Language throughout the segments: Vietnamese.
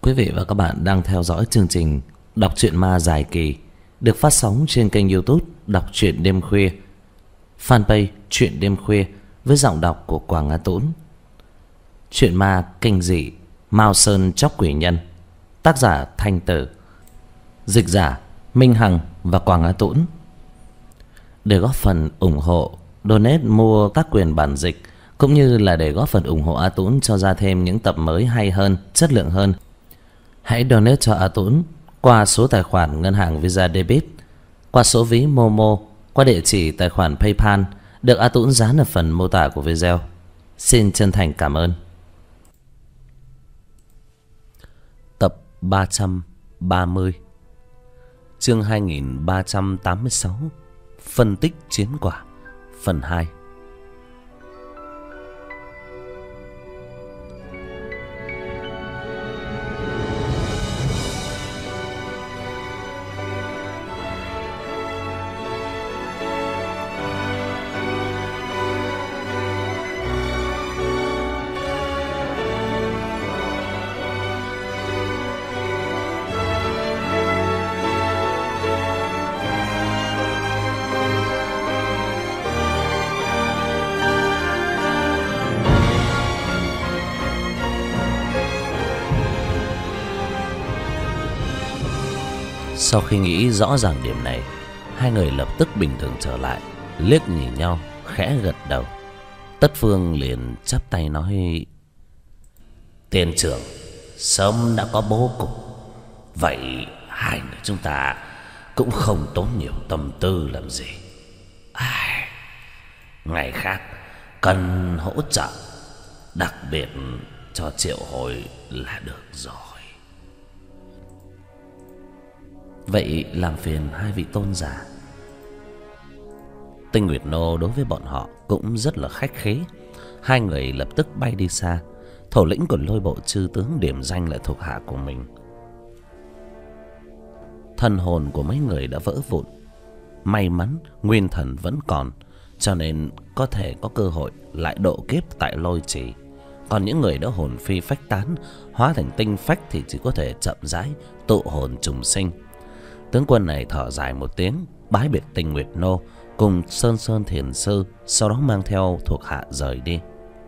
Quý vị và các bạn đang theo dõi chương trình Đọc truyện ma dài kỳ được phát sóng trên kênh YouTube Đọc truyện đêm khuya, fanpage Truyện đêm khuya với giọng đọc của Quảng Á Tũng. Truyện ma kinh dị Mao Sơn Chóc Quỷ Nhân, tác giả Thanh Tử, dịch giả Minh Hằng và Quảng Á Tũng. Để góp phần ủng hộ, donate mua các quyền bản dịch cũng như là để góp phần ủng hộ A Tũng cho ra thêm những tập mới hay hơn, chất lượng hơn, hãy donate cho A Tũng qua số tài khoản ngân hàng Visa Debit, qua số ví Momo, qua địa chỉ tài khoản PayPal được A Tũng dán ở phần mô tả của video. Xin chân thành cảm ơn. Tập 330, chương 2386, phân tích chiến quả, phần 2. Sau khi nghĩ rõ ràng điểm này, hai người lập tức bình thường trở lại, liếc nhìn nhau, khẽ gật đầu. Tất Phương liền chắp tay nói: Tiên trưởng sớm đã có bố cục, vậy hai người chúng ta cũng không tốn nhiều tâm tư làm gì. Ngày khác cần hỗ trợ, đặc biệt cho triệu hồi là được rồi. Vậy làm phiền hai vị tôn giả. Tinh Nguyệt Nô đối với bọn họ cũng rất là khách khí. Hai người lập tức bay đi xa. Thủ lĩnh của Lôi Bộ chư tướng điểm danh lại thuộc hạ của mình. Thần hồn của mấy người đã vỡ vụn. May mắn nguyên thần vẫn còn, cho nên có thể có cơ hội lại độ kiếp tại Lôi Trì. Còn những người đã hồn phi phách tán, hóa thành tinh phách thì chỉ có thể chậm rãi tụ hồn trùng sinh. Tướng quân này thở dài một tiếng, bái biệt Tinh Nguyệt Nô cùng Sơn Sơn Thiền Sư, sau đó mang theo thuộc hạ rời đi.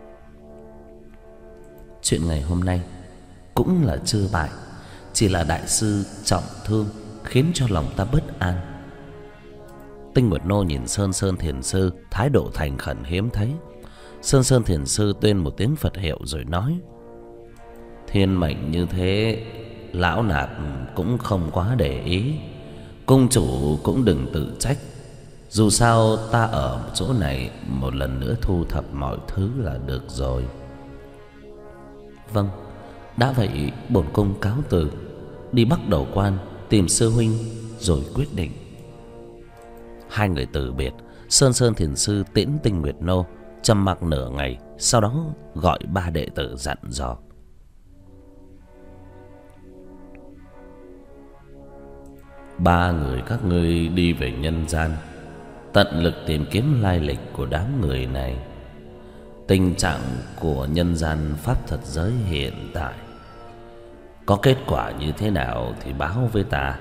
Chuyện ngày hôm nay cũng là chưa bại, chỉ là đại sư trọng thương khiến cho lòng ta bất an. Tinh Nguyệt Nô nhìn Sơn Sơn Thiền Sư thái độ thành khẩn hiếm thấy. Sơn Sơn Thiền Sư tuyên một tiếng Phật hiệu rồi nói: Thiên mệnh như thế, lão nạp cũng không quá để ý. Cung chủ cũng đừng tự trách. Dù sao ta ở chỗ này một lần nữa thu thập mọi thứ là được rồi. Vâng, đã vậy bổn cung cáo từ, đi Bắc Đầu Quan tìm sư huynh rồi quyết định. Hai người từ biệt. Sơn Sơn Thiền Sư tiễn Tinh Nguyệt Nô, trầm mặc nửa ngày, sau đó gọi ba đệ tử dặn dò: Ba người các ngươi đi về nhân gian, tận lực tìm kiếm lai lịch của đám người này. Tình trạng của nhân gian pháp thật giới hiện tại có kết quả như thế nào thì báo với ta.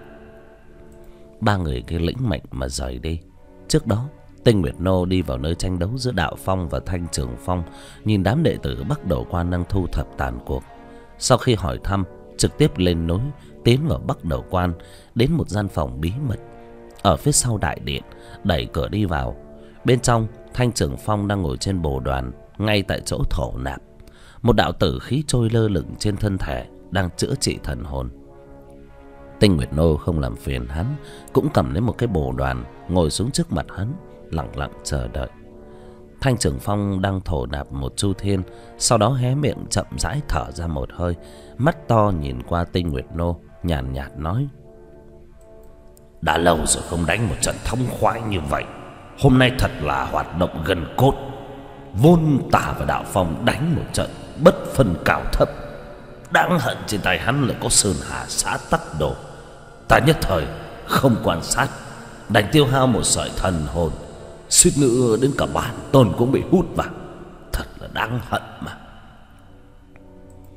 Ba người kia lĩnh mệnh mà rời đi. Trước đó Tinh Nguyệt Nô đi vào nơi tranh đấu giữa Đạo Phong và Thanh Trường Phong, nhìn đám đệ tử Bắc Đầu Quan đang thu thập tàn cuộc. Sau khi hỏi thăm, trực tiếp lên núi tiến vào Bắc Đầu Quan, đến một gian phòng bí mật ở phía sau đại điện, đẩy cửa đi vào. Bên trong, Thanh Trường Phong đang ngồi trên bồ đoàn ngay tại chỗ thổ nạp. Một đạo tử khí trôi lơ lửng trên thân thể, đang chữa trị thần hồn. Tinh Nguyệt Nô không làm phiền hắn, cũng cầm lấy một cái bồ đoàn ngồi xuống trước mặt hắn, lặng lặng chờ đợi. Thanh Trường Phong đang thổ nạp một chu thiên, sau đó hé miệng chậm rãi thở ra một hơi, mắt to nhìn qua Tinh Nguyệt Nô, nhàn nhạt nói: Đã lâu rồi không đánh một trận thống khoái như vậy. Hôm nay thật là hoạt động gần cốt. Vốn ta và Đạo Phong đánh một trận bất phân cao thấp. Đáng hận trên tay hắn lại có Sơn Hà Xã Tắc Đồ. Ta nhất thời không quan sát, đành tiêu hao một sợi thần hồn, suýt nữa đến cả bản tôn cũng bị hút vào. Thật là đáng hận mà.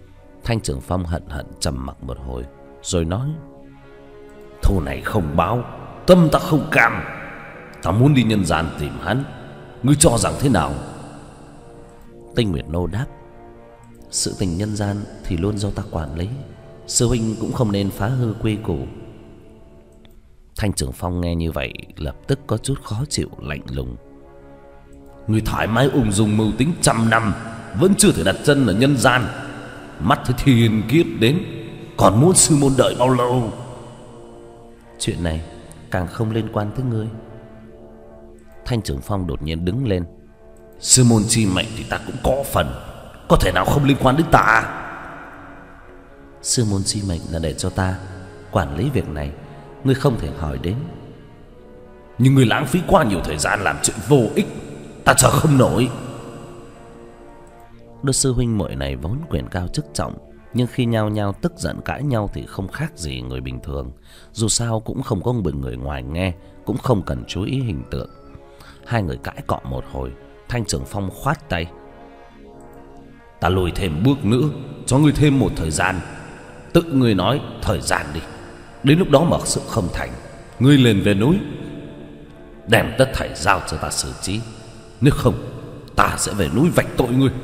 Thanh Trường Phong hận hận trầm mặc một hồi rồi nói: thù này không báo, tâm ta không cam. Ta muốn đi nhân gian tìm hắn, ngươi cho rằng thế nào? Tinh Nguyệt Nô đáp: sự tình nhân gian thì luôn do ta quản lý, sư huynh cũng không nên phá hư quy củ. Thanh Trường Phong nghe như vậy lập tức có chút khó chịu, lạnh lùng: ngươi thoải mái ung dung mưu tính trăm năm, vẫn chưa thể đặt chân ở nhân gian. Mắt thấy thiên kiếp đến, còn muốn sư môn đợi bao lâu? Chuyện này càng không liên quan tới ngươi. Thanh Trường Phong đột nhiên đứng lên: sư môn chi mệnh thì ta cũng có phần, có thể nào không liên quan đến ta? Sư môn chi mệnh là để cho ta quản lý việc này, ngươi không thể hỏi đến. Nhưng ngươi lãng phí quá nhiều thời gian làm chuyện vô ích, ta chờ không nổi. Đôi sư huynh muội này vốn quyền cao chức trọng, nhưng khi nhau nhau tức giận cãi nhau thì không khác gì người bình thường. Dù sao cũng không có người ngoài nghe, cũng không cần chú ý hình tượng. Hai người cãi cọ một hồi, Thanh Trường Phong khoát tay: ta lùi thêm bước nữa, cho ngươi thêm một thời gian. Tự ngươi nói thời gian đi, đến lúc đó mà sự không thành, ngươi lên về núi đem tất thảy giao cho ta xử trí. Nếu không, ta sẽ về núi vạch tội ngươi.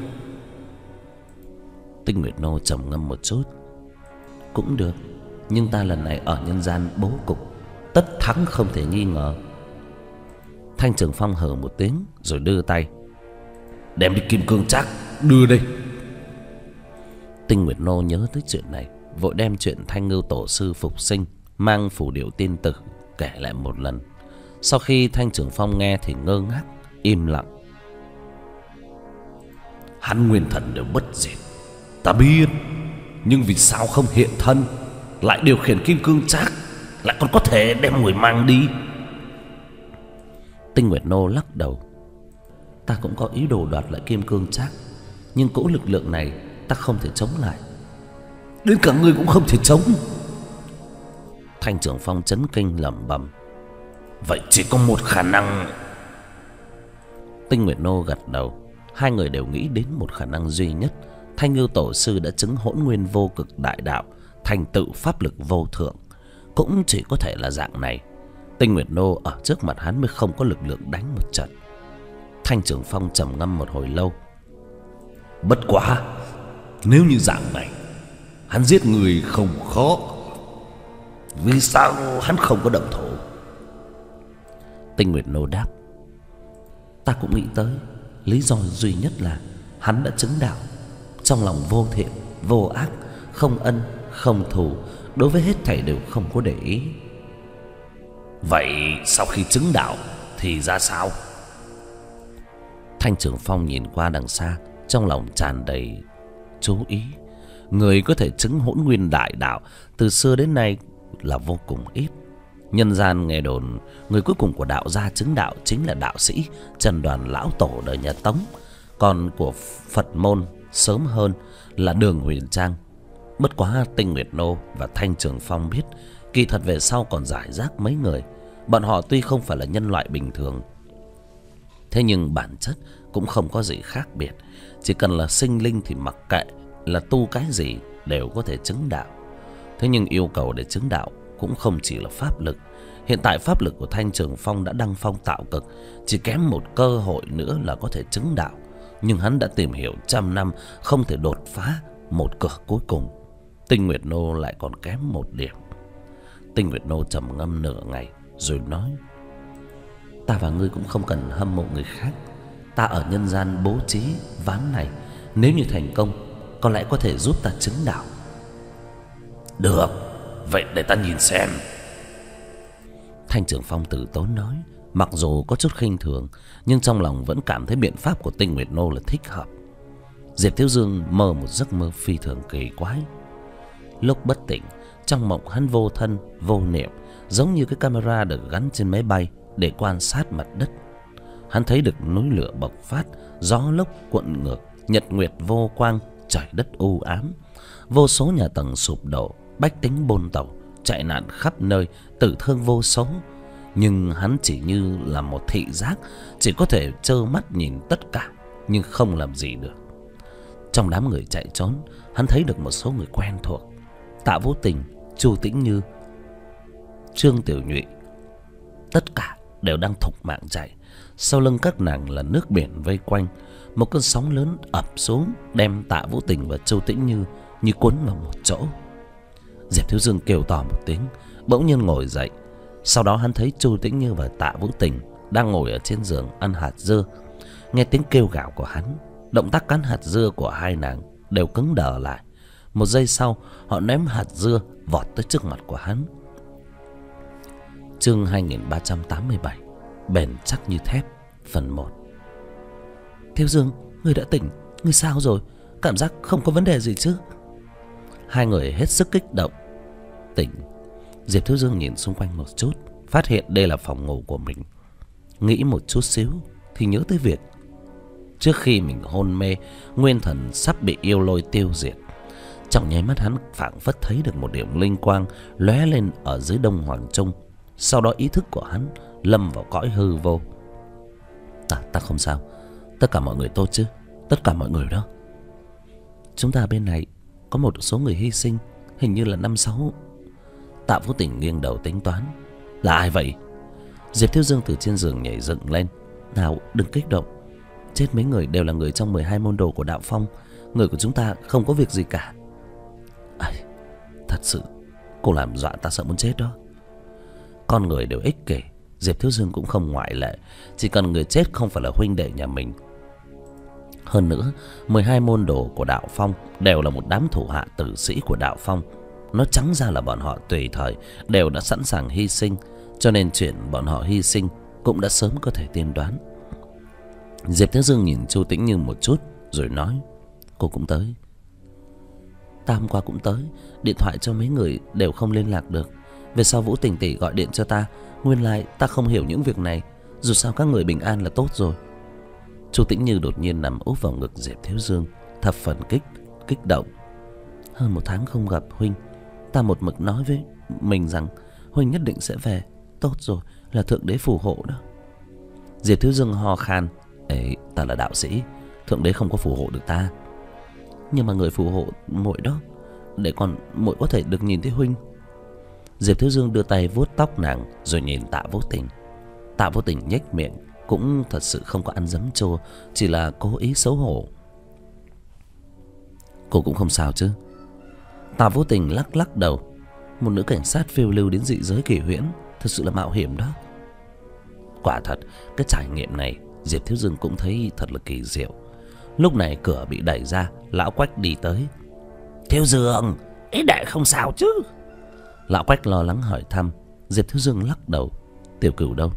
Tinh Nguyệt Nô trầm ngâm một chút: cũng được, nhưng ta lần này ở nhân gian bố cục, tất thắng không thể nghi ngờ. Thanh Trường Phong hừ một tiếng rồi đưa tay: đem đi kim cương trác, đưa đây. Tinh Nguyệt Nô nhớ tới chuyện này, vội đem chuyện Thanh Ngưu tổ sư phục sinh, mang phù điệu tiên tử kể lại một lần. Sau khi Thanh Trường Phong nghe thì ngơ ngác, im lặng. Hắn nguyên thần đều bất diệt, ta biết, nhưng vì sao không hiện thân, lại điều khiển kim cương trác, lại còn có thể đem người mang đi? Tinh Nguyệt Nô lắc đầu: ta cũng có ý đồ đoạt lại kim cương trác, nhưng cỗ lực lượng này ta không thể chống lại. Đến cả ngươi cũng không thể chống? Thanh Trường Phong chấn kinh lẩm bẩm: vậy chỉ có một khả năng. Tinh Nguyệt Nô gật đầu. Hai người đều nghĩ đến một khả năng duy nhất. Thanh Ngưu tổ sư đã chứng hỗn nguyên vô cực đại đạo, thành tựu pháp lực vô thượng, cũng chỉ có thể là dạng này. Tinh Nguyệt Nô ở trước mặt hắn mới không có lực lượng đánh một trận. Thanh Trường Phong trầm ngâm một hồi lâu: bất quá, nếu như dạng này, hắn giết người không khó, vì sao hắn không có động thủ? Tinh Nguyệt Nô đáp: ta cũng nghĩ tới, lý do duy nhất là hắn đã chứng đạo, trong lòng vô thiện, vô ác, không ân, không thù, đối với hết thảy đều không có để ý. Vậy sau khi chứng đạo thì ra sao? Thanh Trường Phong nhìn qua đằng xa, trong lòng tràn đầy chú ý. Người có thể chứng hỗn nguyên đại đạo từ xưa đến nay là vô cùng ít. Nhân gian nghe đồn người cuối cùng của đạo gia chứng đạo chính là đạo sĩ Trần Đoàn lão tổ đời nhà Tống. Còn của Phật môn sớm hơn là Đường Huyền Trang. Bất quá Tinh Nguyệt Nô và Thanh Trường Phong biết, kỳ thật về sau còn rải rác mấy người. Bọn họ tuy không phải là nhân loại bình thường, thế nhưng bản chất cũng không có gì khác biệt. Chỉ cần là sinh linh thì mặc kệ là tu cái gì đều có thể chứng đạo. Thế nhưng yêu cầu để chứng đạo cũng không chỉ là pháp lực. Hiện tại pháp lực của Thanh Trường Phong đã đăng phong tạo cực, chỉ kém một cơ hội nữa là có thể chứng đạo. Nhưng hắn đã tìm hiểu trăm năm, không thể đột phá một cửa cuối cùng. Tinh Nguyệt Nô lại còn kém một điểm. Tinh Nguyệt Nô trầm ngâm nửa ngày rồi nói: ta và ngươi cũng không cần hâm mộ người khác. Ta ở nhân gian bố trí ván này, nếu như thành công, có lẽ có thể giúp ta chứng đạo. Được, vậy để ta nhìn xem. Thanh Trường Phong từ tốn nói, mặc dù có chút khinh thường, nhưng trong lòng vẫn cảm thấy biện pháp của Tinh Nguyệt Nô là thích hợp. Diệp Thiếu Dương mơ một giấc mơ phi thường kỳ quái. Lúc bất tỉnh, trong mộng hắn vô thân, vô niệm, giống như cái camera được gắn trên máy bay để quan sát mặt đất. Hắn thấy được núi lửa bộc phát, gió lốc cuộn ngược, nhật nguyệt vô quang, trời đất u ám. Vô số nhà tầng sụp đổ, bách tính bôn tàu, chạy nạn khắp nơi, tử thương vô số. Nhưng hắn chỉ như là một thị giác, chỉ có thể trơ mắt nhìn tất cả, nhưng không làm gì được. Trong đám người chạy trốn, hắn thấy được một số người quen thuộc: Tạ Vũ Tình, Chu Tĩnh Như, Trương Tiểu Nhụy. Tất cả đều đang thục mạng chạy. Sau lưng các nàng là nước biển vây quanh. Một cơn sóng lớn ập xuống, đem Tạ Vũ Tình và Chu Tĩnh như cuốn vào một chỗ. Diệp Thiếu Dương kêu to một tiếng, bỗng nhiên ngồi dậy. Sau đó hắn thấy Chu Tĩnh Như và Tạ Vũ Tình đang ngồi ở trên giường ăn hạt dưa. Nghe tiếng kêu gào của hắn, động tác cắn hạt dưa của hai nàng đều cứng đờ lại. Một giây sau, họ ném hạt dưa vọt tới trước mặt của hắn. Chương 2387, bền chắc như thép, phần 1. Thiếu Dương, ngươi đã tỉnh, ngươi sao rồi? Cảm giác không có vấn đề gì chứ? Hai người hết sức kích động. Tỉnh. Diệp Thiếu Dương nhìn xung quanh một chút, phát hiện đây là phòng ngủ của mình. Nghĩ một chút xíu thì nhớ tới việc trước khi mình hôn mê, nguyên thần sắp bị yêu lôi tiêu diệt. Trong nháy mắt hắn phảng phất thấy được một điểm linh quang lóe lên ở dưới Đông Hoàng Trung. Sau đó ý thức của hắn lâm vào cõi hư vô. Ta không sao. Tất cả mọi người tốt chứ? Tất cả mọi người đó. Chúng ta bên này có một số người hy sinh, hình như là 5-6. Tạ Vũ Tình nghiêng đầu tính toán. Là ai vậy? Diệp Thiếu Dương từ trên giường nhảy dựng lên. Nào, đừng kích động. Chết mấy người đều là người trong 12 môn đồ của Đạo Phong. Người của chúng ta không có việc gì cả. Thật sự, cô làm dọa ta sợ muốn chết đó. Con người đều ích kỷ, Diệp Thiếu Dương cũng không ngoại lệ. Chỉ cần người chết không phải là huynh đệ nhà mình. Hơn nữa, 12 môn đồ của Đạo Phong đều là một đám thủ hạ tử sĩ của Đạo Phong. Nó trắng ra là bọn họ tùy thời đều đã sẵn sàng hy sinh, cho nên chuyện bọn họ hy sinh cũng đã sớm có thể tiên đoán. Diệp Thiếu Dương nhìn Chu Tĩnh Như một chút rồi nói: Cô cũng tới. Ta hôm qua cũng tới, điện thoại cho mấy người đều không liên lạc được. Về sau Vũ Tình tỷ gọi điện cho ta. Nguyên lai ta không hiểu những việc này. Dù sao các người bình an là tốt rồi. Chu Tĩnh Như đột nhiên nằm úp vào ngực Diệp Thiếu Dương, thập phần kích động. Hơn 1 tháng không gặp huynh, ta một mực nói với mình rằng huynh nhất định sẽ về. Tốt rồi, là thượng đế phù hộ đó. Diệp Thiếu Dương ho khan. Ấy, ta là đạo sĩ, thượng đế không có phù hộ được ta. Nhưng mà người phù hộ muội đó, để còn muội có thể được nhìn thấy huynh. Diệp Thiếu Dương đưa tay vuốt tóc nàng rồi nhìn Tạ Vũ Tình. Tạ Vũ Tình nhếch miệng, cũng thật sự không có ăn dấm chua, chỉ là cố ý xấu hổ. Cô cũng không sao chứ? Tạ Vũ Tình lắc đầu. Một nữ cảnh sát phiêu lưu đến dị giới Kỳ Huyễn, thật sự là mạo hiểm đó. Quả thật, cái trải nghiệm này Diệp Thiếu Dương cũng thấy thật là kỳ diệu. Lúc này cửa bị đẩy ra, lão Quách đi tới. Thiếu Dương, ý đệ không sao chứ? Lão Quách lo lắng hỏi thăm. Diệp Thiếu Dương lắc đầu. Tiểu Cửu đâu?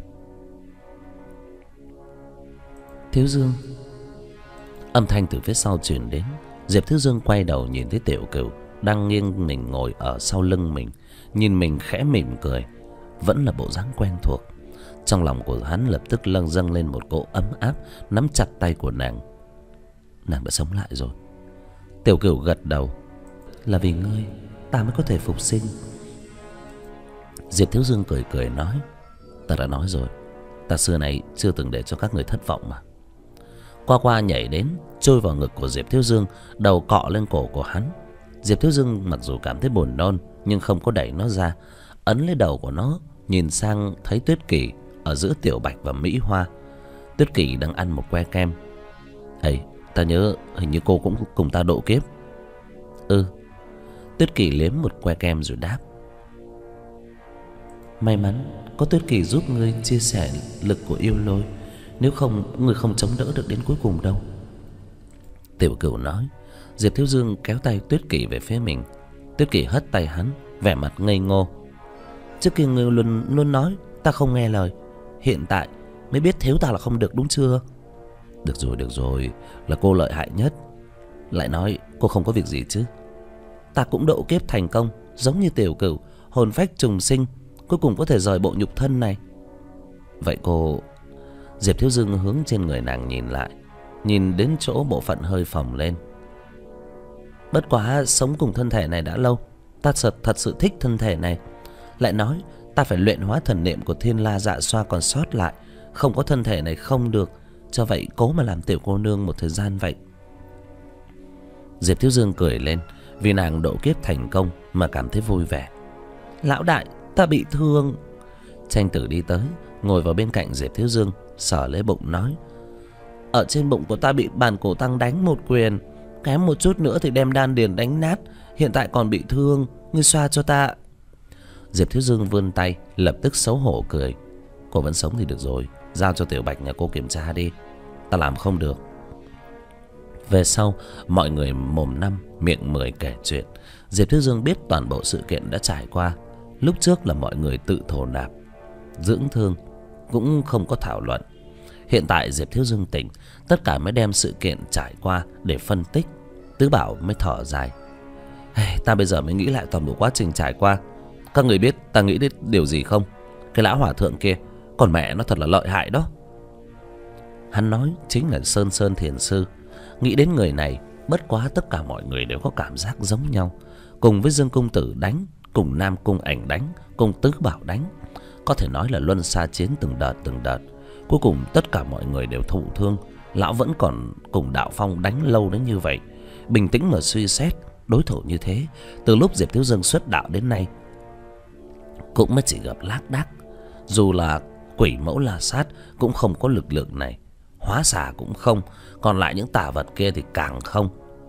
Thiếu Dương. Âm thanh từ phía sau truyền đến. Diệp Thiếu Dương quay đầu nhìn thấy Tiểu Cửu đang nghiêng mình ngồi ở sau lưng mình, nhìn mình khẽ mỉm cười. Vẫn là bộ dáng quen thuộc. Trong lòng của hắn lập tức dâng lên một cỗ ấm áp, nắm chặt tay của nàng. Nàng đã sống lại rồi. Tiểu Cửu gật đầu. Là vì ngươi ta mới có thể phục sinh. Diệp Thiếu Dương cười nói: Ta đã nói rồi, ta xưa nay chưa từng để cho các người thất vọng mà. Qua nhảy đến, trôi vào ngực của Diệp Thiếu Dương, đầu cọ lên cổ của hắn. Diệp Thiếu Dương mặc dù cảm thấy buồn nôn, nhưng không có đẩy nó ra, ấn lấy đầu của nó, nhìn sang thấy Tuyết Kỳ ở giữa Tiểu Bạch và Mỹ Hoa. Tuyết Kỳ đang ăn một que kem. Ta nhớ hình như cô cũng cùng ta độ kiếp. Tuyết Kỳ liếm một que kem rồi đáp: May mắn có Tuyết Kỳ giúp ngươi chia sẻ lực của yêu lôi, nếu không ngươi không chống đỡ được đến cuối cùng đâu. Tiểu Cửu nói. Diệp Thiếu Dương kéo tay Tuyết Kỳ về phía mình. Tuyết Kỳ hất tay hắn, vẻ mặt ngây ngô. Trước kia ngươi luôn nói ta không nghe lời, hiện tại mới biết thiếu ta là không được đúng chưa? Được rồi, là cô lợi hại nhất. Lại nói cô không có việc gì chứ? Ta cũng độ kiếp thành công, giống như Tiểu Cửu, hồn phách trùng sinh, cuối cùng có thể rời bộ nhục thân này. Vậy cô... Diệp Thiếu Dương hướng trên người nàng nhìn lại, nhìn đến chỗ bộ phận hơi phồng lên. Bất quá sống cùng thân thể này đã lâu, ta thật sự thích thân thể này. Lại nói ta phải luyện hóa thần niệm của Thiên La Dạ Xoa còn sót lại, không có thân thể này không được. Cho vậy cố mà làm tiểu cô nương một thời gian vậy. Diệp Thiếu Dương cười lên, vì nàng độ kiếp thành công mà cảm thấy vui vẻ. Lão đại, ta bị thương. Tranh Tử đi tới, ngồi vào bên cạnh Diệp Thiếu Dương, sờ lấy bụng nói: Ở trên bụng của ta bị Bàn Cổ Tăng đánh một quyền, kém một chút nữa thì đem đan điền đánh nát, hiện tại còn bị thương, ngươi xoa cho ta. Diệp Thiếu Dương vươn tay, lập tức xấu hổ cười: Cô vẫn sống thì được rồi, giao cho Tiểu Bạch nhà cô kiểm tra đi, ta làm không được. Về sau, mọi người mồm năm miệng mười kể chuyện. Diệp Thiếu Dương biết toàn bộ sự kiện đã trải qua. Lúc trước là mọi người tự thổ nạp, dưỡng thương, cũng không có thảo luận. Hiện tại Diệp Thiếu Dương tỉnh, tất cả mới đem sự kiện trải qua để phân tích. Tứ Bảo mới thở dài: Ta bây giờ mới nghĩ lại toàn bộ quá trình trải qua. Các người biết ta nghĩ đến điều gì không? Cái lão hòa thượng kia, còn mẹ nó thật là lợi hại đó. Hắn nói chính là Sơn Sơn Thiền Sư. Nghĩ đến người này, bất quá tất cả mọi người đều có cảm giác giống nhau. Cùng với Dương Công Tử đánh, cùng Nam Cung Ảnh đánh, cùng Tứ Bảo đánh, có thể nói là luân xa chiến từng đợt. Cuối cùng tất cả mọi người đều thụ thương. Lão vẫn còn cùng Đạo Phong đánh lâu đến như vậy. Bình tĩnh mà suy xét, đối thủ như thế, từ lúc Diệp Thiếu Dương xuất đạo đến nay cũng mới chỉ gặp lác đác. Dù là quỷ mẫu La Sát cũng không có lực lượng này, hóa xà cũng không, còn lại những tà vật kia thì càng không.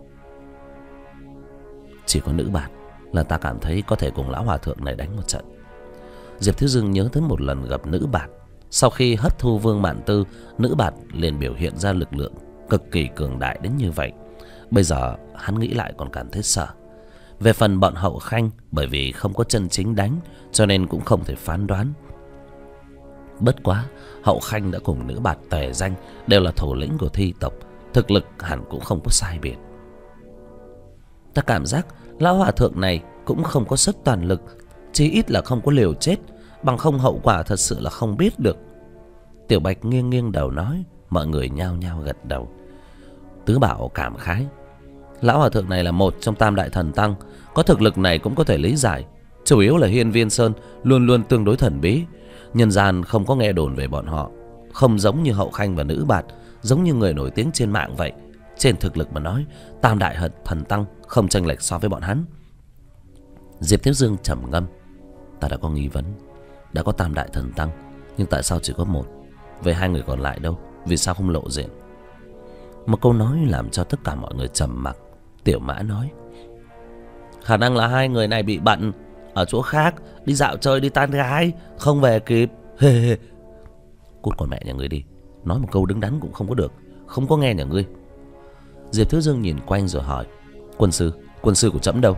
Chỉ có Nữ Bạt là ta cảm thấy có thể cùng lão hòa thượng này đánh một trận. Diệp Thiếu Dương nhớ tới một lần gặp Nữ Bạt. Sau khi hấp thu Vương Mạn Tư, Nữ Bạt liền biểu hiện ra lực lượng cực kỳ cường đại đến như vậy. Bây giờ hắn nghĩ lại còn cảm thấy sợ. Về phần bọn Hậu Khanh, bởi vì không có chân chính đánh, cho nên cũng không thể phán đoán. Bất quá Hậu Khanh đã cùng Nữ Bạt tề danh, đều là thủ lĩnh của thi tộc, thực lực hẳn cũng không có sai biệt. Ta cảm giác lão hòa thượng này cũng không có sức toàn lực, chí ít là không có liều chết, bằng không hậu quả thật sự là không biết được. Tiểu Bạch nghiêng nghiêng đầu nói. Mọi người nhao nhao gật đầu. Tứ Bảo cảm khái: Lão hòa thượng này là một trong tam đại thần tăng, có thực lực này cũng có thể lý giải. Chủ yếu là Hiên Viên Sơn luôn luôn tương đối thần bí, nhân gian không có nghe đồn về bọn họ. Không giống như Hậu Khanh và Nữ Bạt, giống như người nổi tiếng trên mạng vậy. Trên thực lực mà nói, tam đại thần tăng không chênh lệch so với bọn hắn. Diệp Thiếu Dương trầm ngâm: Ta đã có nghi vấn, đã có tam đại thần tăng, nhưng tại sao chỉ có một? Về hai người còn lại đâu? Vì sao không lộ diện? Một câu nói làm cho tất cả mọi người trầm mặc. Tiểu Mã nói: Khả năng là hai người này bị bận ở chỗ khác, đi dạo chơi, đi tán gái, không về kịp. Cút con mẹ nhà ngươi đi, nói một câu đứng đắn cũng không có được, không có nghe nhà ngươi. Diệp Thiếu Dương nhìn quanh rồi hỏi: Quân sư của trẫm đâu?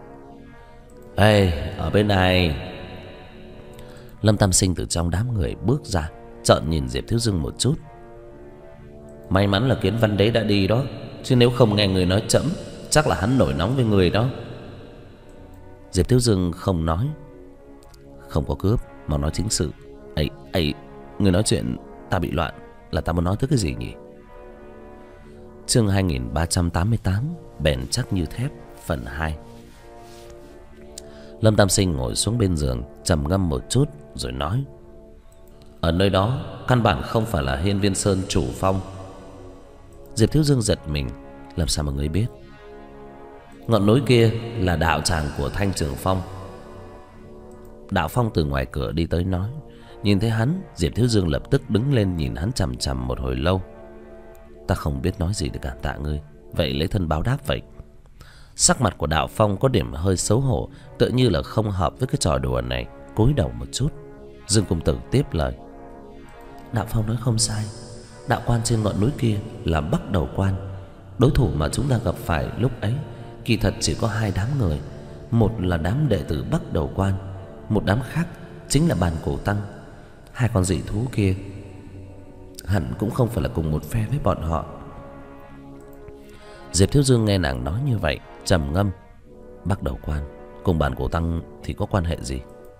Ở bên này. Lâm Tam Sinh từ trong đám người bước ra, trợn nhìn Diệp Thiếu Dương một chút. May mắn là Kiến Văn Đế đã đi đó, chứ nếu không nghe người nói trẫm, chắc là hắn nổi nóng với người đó. Diệp Thiếu Dương không nói: Không có cướp, mà nói chính sự. Người nói chuyện ta bị loạn, là ta muốn nói tới cái gì nhỉ? Chương 2388 Bền chắc như thép, phần 2. Lâm Tam Sinh ngồi xuống bên giường, trầm ngâm một chút rồi nói: Ở nơi đó căn bản không phải là Hiên Viên Sơn chủ phong. Diệp Thiếu Dương giật mình: Làm sao mà ngươi biết? Ngọn núi kia là đạo tràng của Thanh Trường Phong. Đạo Phong từ ngoài cửa đi tới nói. Nhìn thấy hắn, Diệp Thiếu Dương lập tức đứng lên nhìn hắn chằm chằm một hồi lâu. Ta không biết nói gì để cảm tạ ngươi, vậy lấy thân báo đáp vậy. Sắc mặt của Đạo Phong có điểm hơi xấu hổ, tựa như là không hợp với cái trò đùa này, cúi đầu một chút. Dương công tử tiếp lời: Đạo Phong nói không sai, đạo quan trên ngọn núi kia là Bắc Đầu Quan. Đối thủ mà chúng ta gặp phải lúc ấy kỳ thật chỉ có hai đám người. Một là đám đệ tử Bắc Đầu Quan, một đám khác chính là Bàn Cổ Tăng. Hai con dị thú kia hẳn cũng không phải là cùng một phe với bọn họ. Diệp Thiếu Dương nghe nàng nói như vậy, trầm ngâm: Bắc Đầu Quan cùng Bàn Cổ Tăng thì có quan hệ gì?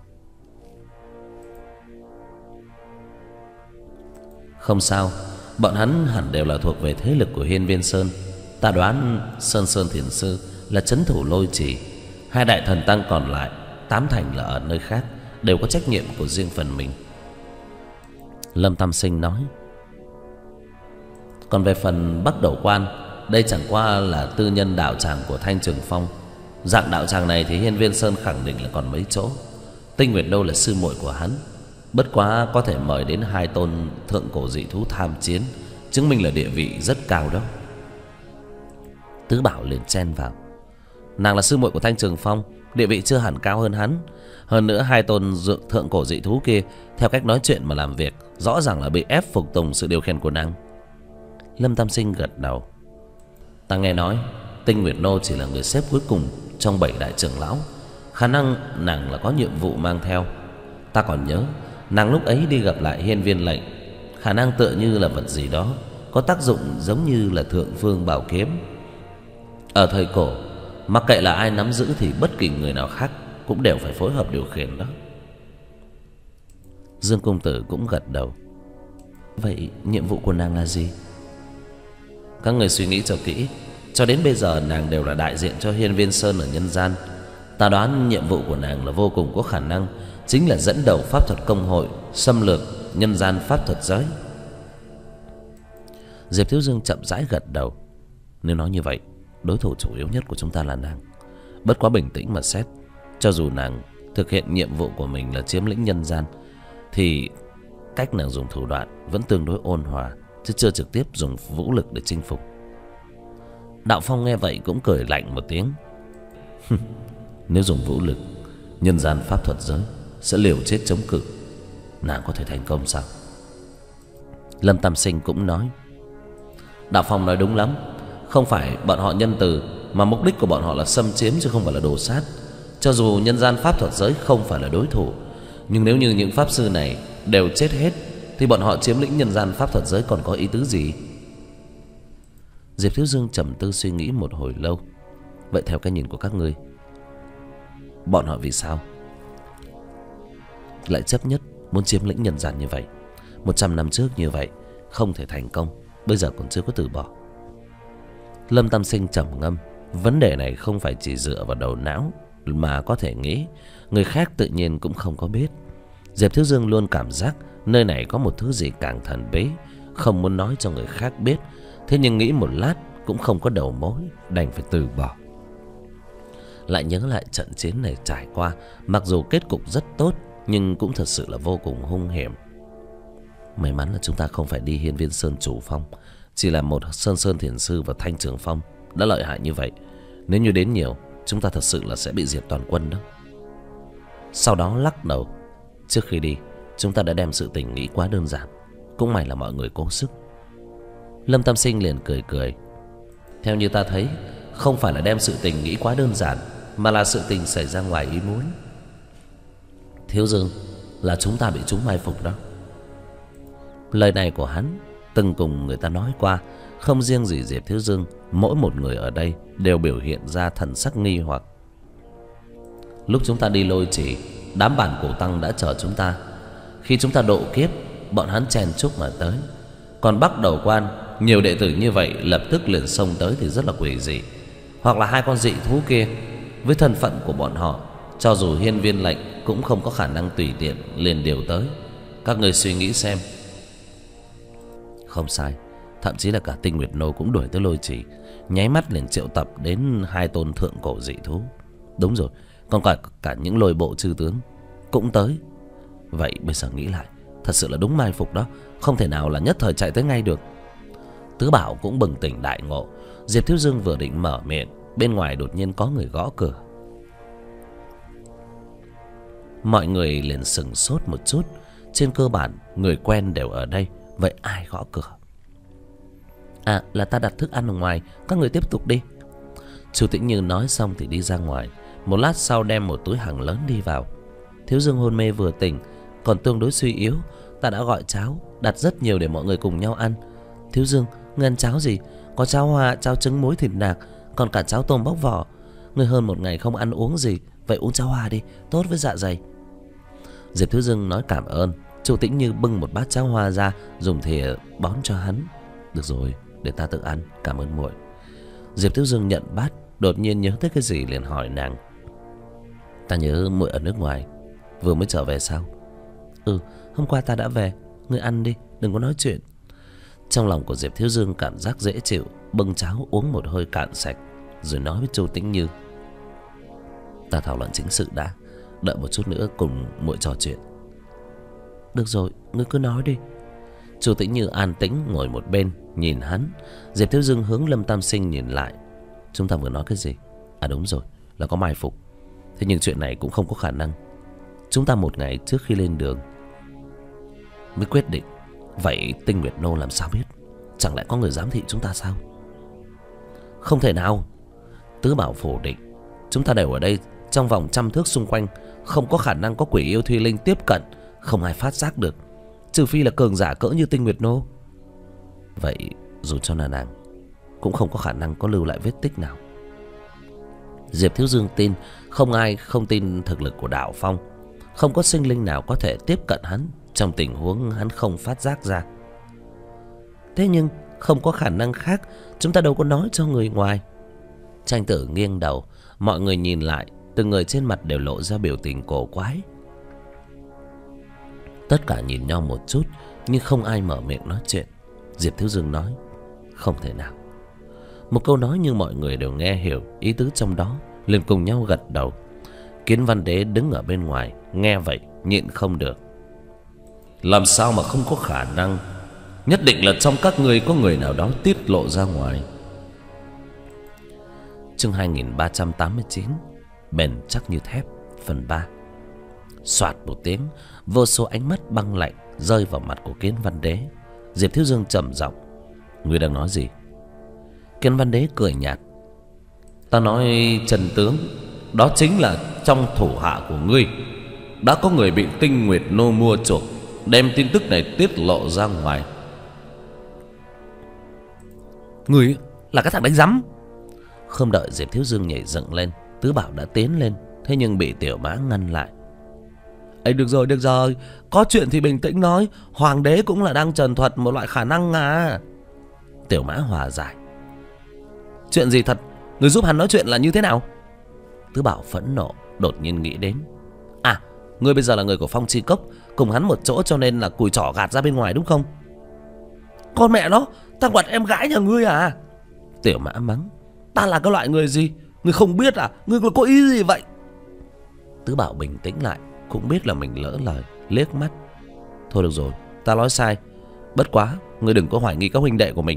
Không sao, bọn hắn hẳn đều là thuộc về thế lực của Hiên Viên Sơn. Ta đoán Sơn Sơn Thiền Sư là trấn thủ Lôi Trì, hai đại thần tăng còn lại tám thành là ở nơi khác, đều có trách nhiệm của riêng phần mình. Lâm Tam Sinh nói: Còn về phần Bắc Đầu Quan, đây chẳng qua là tư nhân đạo tràng của Thanh Trường Phong. Dạng đạo tràng này thì Hiên Viên Sơn khẳng định là còn mấy chỗ. Tinh Nguyệt Đô là sư muội của hắn, bất quá có thể mời đến 2 tôn thượng cổ dị thú tham chiến, chứng minh là địa vị rất cao đó. Tứ Bảo liền chen vào. Nàng là sư muội của Thanh Trường Phong, địa vị chưa hẳn cao hơn hắn. Hơn nữa 2 tôn thượng cổ dị thú kia, theo cách nói chuyện mà làm việc, rõ ràng là bị ép phục tùng sự điều khiển của nàng. Lâm Tam Sinh gật đầu. Ta nghe nói Tinh Nguyệt Nô chỉ là người xếp cuối cùng trong 7 đại trưởng lão, khả năng nàng là có nhiệm vụ mang theo. Ta còn nhớ nàng lúc ấy đi gặp lại Hiên Viên Lệnh, khả năng tựa như là vật gì đó có tác dụng giống như là Thượng Phương Bảo Kiếm. Ở thời cổ, mặc kệ là ai nắm giữ thì bất kỳ người nào khác cũng đều phải phối hợp điều khiển đó. Dương công tử cũng gật đầu. Vậy nhiệm vụ của nàng là gì? Các người suy nghĩ cho kỹ. Cho đến bây giờ nàng đều là đại diện cho Hiên Viên Sơn ở nhân gian. Ta đoán nhiệm vụ của nàng là vô cùng có khả năng chính là dẫn đầu pháp thuật công hội xâm lược nhân gian pháp thuật giới. Diệp Thiếu Dương chậm rãi gật đầu. Nếu nói như vậy, đối thủ chủ yếu nhất của chúng ta là nàng. Bất quá bình tĩnh mà xét, cho dù nàng thực hiện nhiệm vụ của mình là chiếm lĩnh nhân gian, thì cách nàng dùng thủ đoạn vẫn tương đối ôn hòa, chứ chưa trực tiếp dùng vũ lực để chinh phục. Đạo Phong nghe vậy cũng cười lạnh một tiếng. Nếu dùng vũ lực, nhân gian pháp thuật giới sẽ liều chết chống cự, nàng có thể thành công sao? Lâm Tam Sinh cũng nói. Đạo Phong nói đúng lắm. Không phải bọn họ nhân từ, mà mục đích của bọn họ là xâm chiếm chứ không phải là đồ sát. Cho dù nhân gian pháp thuật giới không phải là đối thủ, nhưng nếu như những pháp sư này đều chết hết thì bọn họ chiếm lĩnh nhân gian pháp thuật giới còn có ý tứ gì? Diệp Thiếu Dương trầm tư suy nghĩ một hồi lâu. Vậy theo cái nhìn của các ngươi, bọn họ vì sao lại chấp nhất muốn chiếm lĩnh nhân gian như vậy? 100 năm trước như vậy không thể thành công, bây giờ còn chưa có từ bỏ. Lâm Tam Sinh trầm ngâm. Vấn đề này không phải chỉ dựa vào đầu não mà có thể nghĩ, người khác tự nhiên cũng không có biết. Diệp Thiếu Dương luôn cảm giác nơi này có một thứ gì càng thần bí, không muốn nói cho người khác biết. Thế nhưng nghĩ một lát cũng không có đầu mối, đành phải từ bỏ. Lại nhớ lại trận chiến này trải qua, mặc dù kết cục rất tốt nhưng cũng thật sự là vô cùng hung hiểm. May mắn là chúng ta không phải đi Hiên Viên Sơn chủ phong, chỉ là một Sơn Thiền Sư và Thanh Trường Phong đã lợi hại như vậy. Nếu như đến nhiều, chúng ta thật sự là sẽ bị diệt toàn quân đó. Sau đó lắc đầu. Trước khi đi, chúng ta đã đem sự tình nghĩ quá đơn giản. Cũng may là mọi người cố sức. Lâm Tam Sinh liền cười cười. Theo như ta thấy, không phải là đem sự tình nghĩ quá đơn giản, mà là sự tình xảy ra ngoài ý muốn. Thiếu Dương, là chúng ta bị chúng mai phục đó. Lời này của hắn từng cùng người ta nói qua. Không riêng gì Diệp Thiếu Dương, mỗi một người ở đây đều biểu hiện ra thần sắc nghi hoặc. Lúc chúng ta đi Lôi Trì, đám bản cổ tăng đã chờ chúng ta. Khi chúng ta độ kiếp, bọn hắn chen chúc mà tới. Còn Bắc Đầu Quan, nhiều đệ tử như vậy lập tức liền xông tới thì rất là quỷ dị. Hoặc là 2 con dị thú kia, với thân phận của bọn họ, cho dù Hiên Viên Lệnh cũng không có khả năng tùy tiện liền điều tới. Các người suy nghĩ xem. Không sai, thậm chí là cả Tinh Nguyệt Nô cũng đuổi tới Lôi Trì, nháy mắt liền triệu tập đến 2 tôn thượng cổ dị thú. Đúng rồi, còn cả những lôi bộ chư tướng cũng tới. Vậy bây giờ nghĩ lại, thật sự là đúng mai phục đó, không thể nào là nhất thời chạy tới ngay được. Tứ Bảo cũng bừng tỉnh đại ngộ. Diệp Thiếu Dương vừa định mở miệng, bên ngoài đột nhiên có người gõ cửa. Mọi người liền sững sốt một chút. Trên cơ bản người quen đều ở đây, vậy ai gõ cửa? À, là ta đặt thức ăn ở ngoài, các người tiếp tục đi. Chu Tĩnh Như nói xong thì đi ra ngoài. Một lát sau đem một túi hàng lớn đi vào. Thiếu Dương hôn mê vừa tỉnh, còn tương đối suy yếu. Ta đã gọi cháo, đặt rất nhiều để mọi người cùng nhau ăn. Thiếu Dương, ngươi ăn cháo gì? Có cháo hoa, cháo trứng muối thịt nạc, còn cả cháo tôm bóc vỏ. Ngươi hơn một ngày không ăn uống gì, vậy uống cháo hoa đi, tốt với dạ dày. Diệp Thiếu Dương nói cảm ơn. Chu Tĩnh Như bưng một bát cháo hoa ra, dùng thìa bón cho hắn. Được rồi, để ta tự ăn, cảm ơn muội. Diệp Thiếu Dương nhận bát, đột nhiên nhớ tới cái gì liền hỏi nàng. Ta nhớ muội ở nước ngoài, vừa mới trở về sao? Ừ, hôm qua ta đã về. Ngươi ăn đi, đừng có nói chuyện. Trong lòng của Diệp Thiếu Dương cảm giác dễ chịu, bưng cháo uống một hơi cạn sạch, rồi nói với Chu Tĩnh Như: "Ta thảo luận chính sự đã, đợi một chút nữa cùng muội trò chuyện." "Được rồi, ngươi cứ nói đi." Chu Tĩnh Như an tĩnh ngồi một bên nhìn hắn. Diệp Thiếu Dương hướng Lâm Tam Sinh nhìn lại: "Chúng ta vừa nói cái gì? À đúng rồi, là có mai phục. Thế nhưng chuyện này cũng không có khả năng. Chúng ta một ngày trước khi lên đường mới quyết định. Vậy Tinh Nguyệt Nô làm sao biết? Chẳng lẽ có người giám thị chúng ta sao?" "Không thể nào." Tứ Bảo phủ định: "Chúng ta đều ở đây trong vòng 100 thước xung quanh, không có khả năng có quỷ yêu Thuy Linh tiếp cận, không ai phát giác được, trừ phi là cường giả cỡ như Tinh Nguyệt Nô. Vậy dù cho là nàng cũng không có khả năng có lưu lại vết tích nào." Diệp Thiếu Dương tin, không ai không tin thực lực của Đạo Phong. Không có sinh linh nào có thể tiếp cận hắn trong tình huống hắn không phát giác ra. "Thế nhưng không có khả năng khác, chúng ta đâu có nói cho người ngoài." Tranh Tử nghiêng đầu, mọi người nhìn lại, từng người trên mặt đều lộ ra biểu tình cổ quái. Tất cả nhìn nhau một chút, nhưng không ai mở miệng nói chuyện. Diệp Thiếu Dương nói: "Không thể nào." Một câu nói nhưng mọi người đều nghe hiểu ý tứ trong đó, liền cùng nhau gật đầu. Kiến Văn Đế đứng ở bên ngoài nghe vậy nhịn không được: "Làm sao mà không có khả năng? Nhất định là trong các ngươi có người nào đó tiết lộ ra ngoài." Chương 2389 Bền chắc như thép, phần 3. Soạt một tiếng, vô số ánh mắt băng lạnh rơi vào mặt của Kiến Văn Đế. Diệp Thiếu Dương trầm giọng: "Ngươi đang nói gì?" Kiến Văn Đế cười nhạt: "Ta nói Trần tướng, đó chính là trong thủ hạ của ngươi đã có người bị Tinh Nguyệt Nô mua chuộc, đem tin tức này tiết lộ ra ngoài." "Ngươi là cái thằng đánh rắm." Không đợi Diệp Thiếu Dương nhảy dựng lên, Tứ Bảo đã tiến lên, thế nhưng bị Tiểu Mã ngăn lại. "Ê, được rồi, có chuyện thì bình tĩnh nói, Hoàng đế cũng là đang trần thuật một loại khả năng à." Tiểu Mã hòa giải: "Chuyện gì thật? Người giúp hắn nói chuyện là như thế nào?" Tứ Bảo phẫn nộ, đột nhiên nghĩ đến: "À, ngươi bây giờ là người của Phong Chi Cốc, cùng hắn một chỗ cho nên là cùi trỏ gạt ra bên ngoài đúng không?" "Con mẹ nó, ta quạt em gái nhà ngươi à?" Tiểu Mã mắng: "Ta là cái loại người gì? Ngươi không biết à? Ngươi có ý gì vậy?" Tứ Bảo bình tĩnh lại, cũng biết là mình lỡ lời, liếc mắt: "Thôi được rồi, ta nói sai. Bất quá ngươi đừng có hoài nghi các huynh đệ của mình."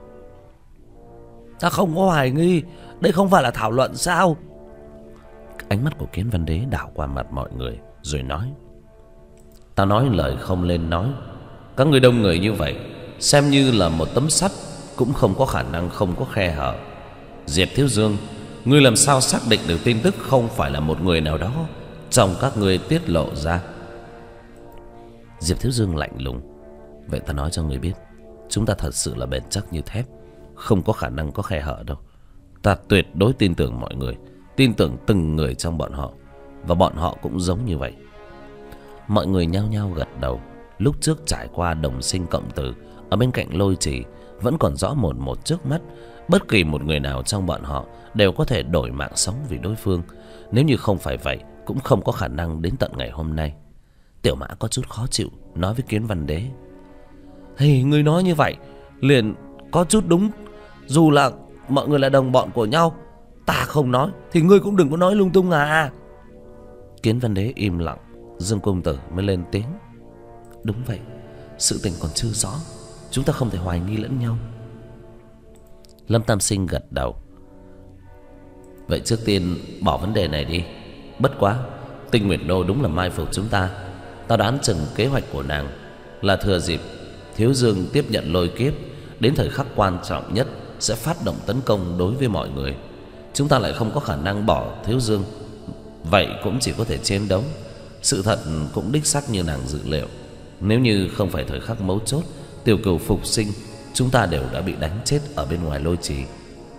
"Ta không có hoài nghi, đây không phải là thảo luận sao?" Ánh mắt của Kiến Văn Đế đảo qua mặt mọi người rồi nói: "Ta nói lời không lên nói. Các ngươi đông người như vậy, xem như là một tấm sắt cũng không có khả năng không có khe hở. Diệp Thiếu Dương, ngươi làm sao xác định được tin tức không phải là một người nào đó trong các ngươi tiết lộ ra?" Diệp Thiếu Dương lạnh lùng: "Vậy ta nói cho ngươi biết, chúng ta thật sự là bền chắc như thép, không có khả năng có khe hở đâu. Ta tuyệt đối tin tưởng mọi người, tin tưởng từng người trong bọn họ, và bọn họ cũng giống như vậy." Mọi người nhao nhao gật đầu. Lúc trước trải qua đồng sinh cộng tử ở bên cạnh Lôi Trì vẫn còn rõ mồn một trước mắt. Bất kỳ một người nào trong bọn họ đều có thể đổi mạng sống vì đối phương. Nếu như không phải vậy, cũng không có khả năng đến tận ngày hôm nay. Tiểu Mã có chút khó chịu, nói với Kiến Văn Đế: "Hey, ngươi nói như vậy liền có chút đúng. Dù là mọi người là đồng bọn của nhau, ta không nói thì ngươi cũng đừng có nói lung tung à." Kiến Văn Đế im lặng. Dương công tử mới lên tiếng: "Đúng vậy, sự tình còn chưa rõ, chúng ta không thể hoài nghi lẫn nhau." Lâm Tam Sinh gật đầu: "Vậy trước tiên bỏ vấn đề này đi. Bất quá Tinh Nguyệt Nô đúng là mai phục chúng ta. Ta đoán chừng kế hoạch của nàng là thừa dịp Thiếu Dương tiếp nhận lôi kiếp, đến thời khắc quan trọng nhất sẽ phát động tấn công đối với mọi người. Chúng ta lại không có khả năng bỏ Thiếu Dương, vậy cũng chỉ có thể chiến đấu. Sự thật cũng đích xác như nàng dự liệu. Nếu như không phải thời khắc mấu chốt, Tiểu Cửu phục sinh, chúng ta đều đã bị đánh chết ở bên ngoài Lôi Trì."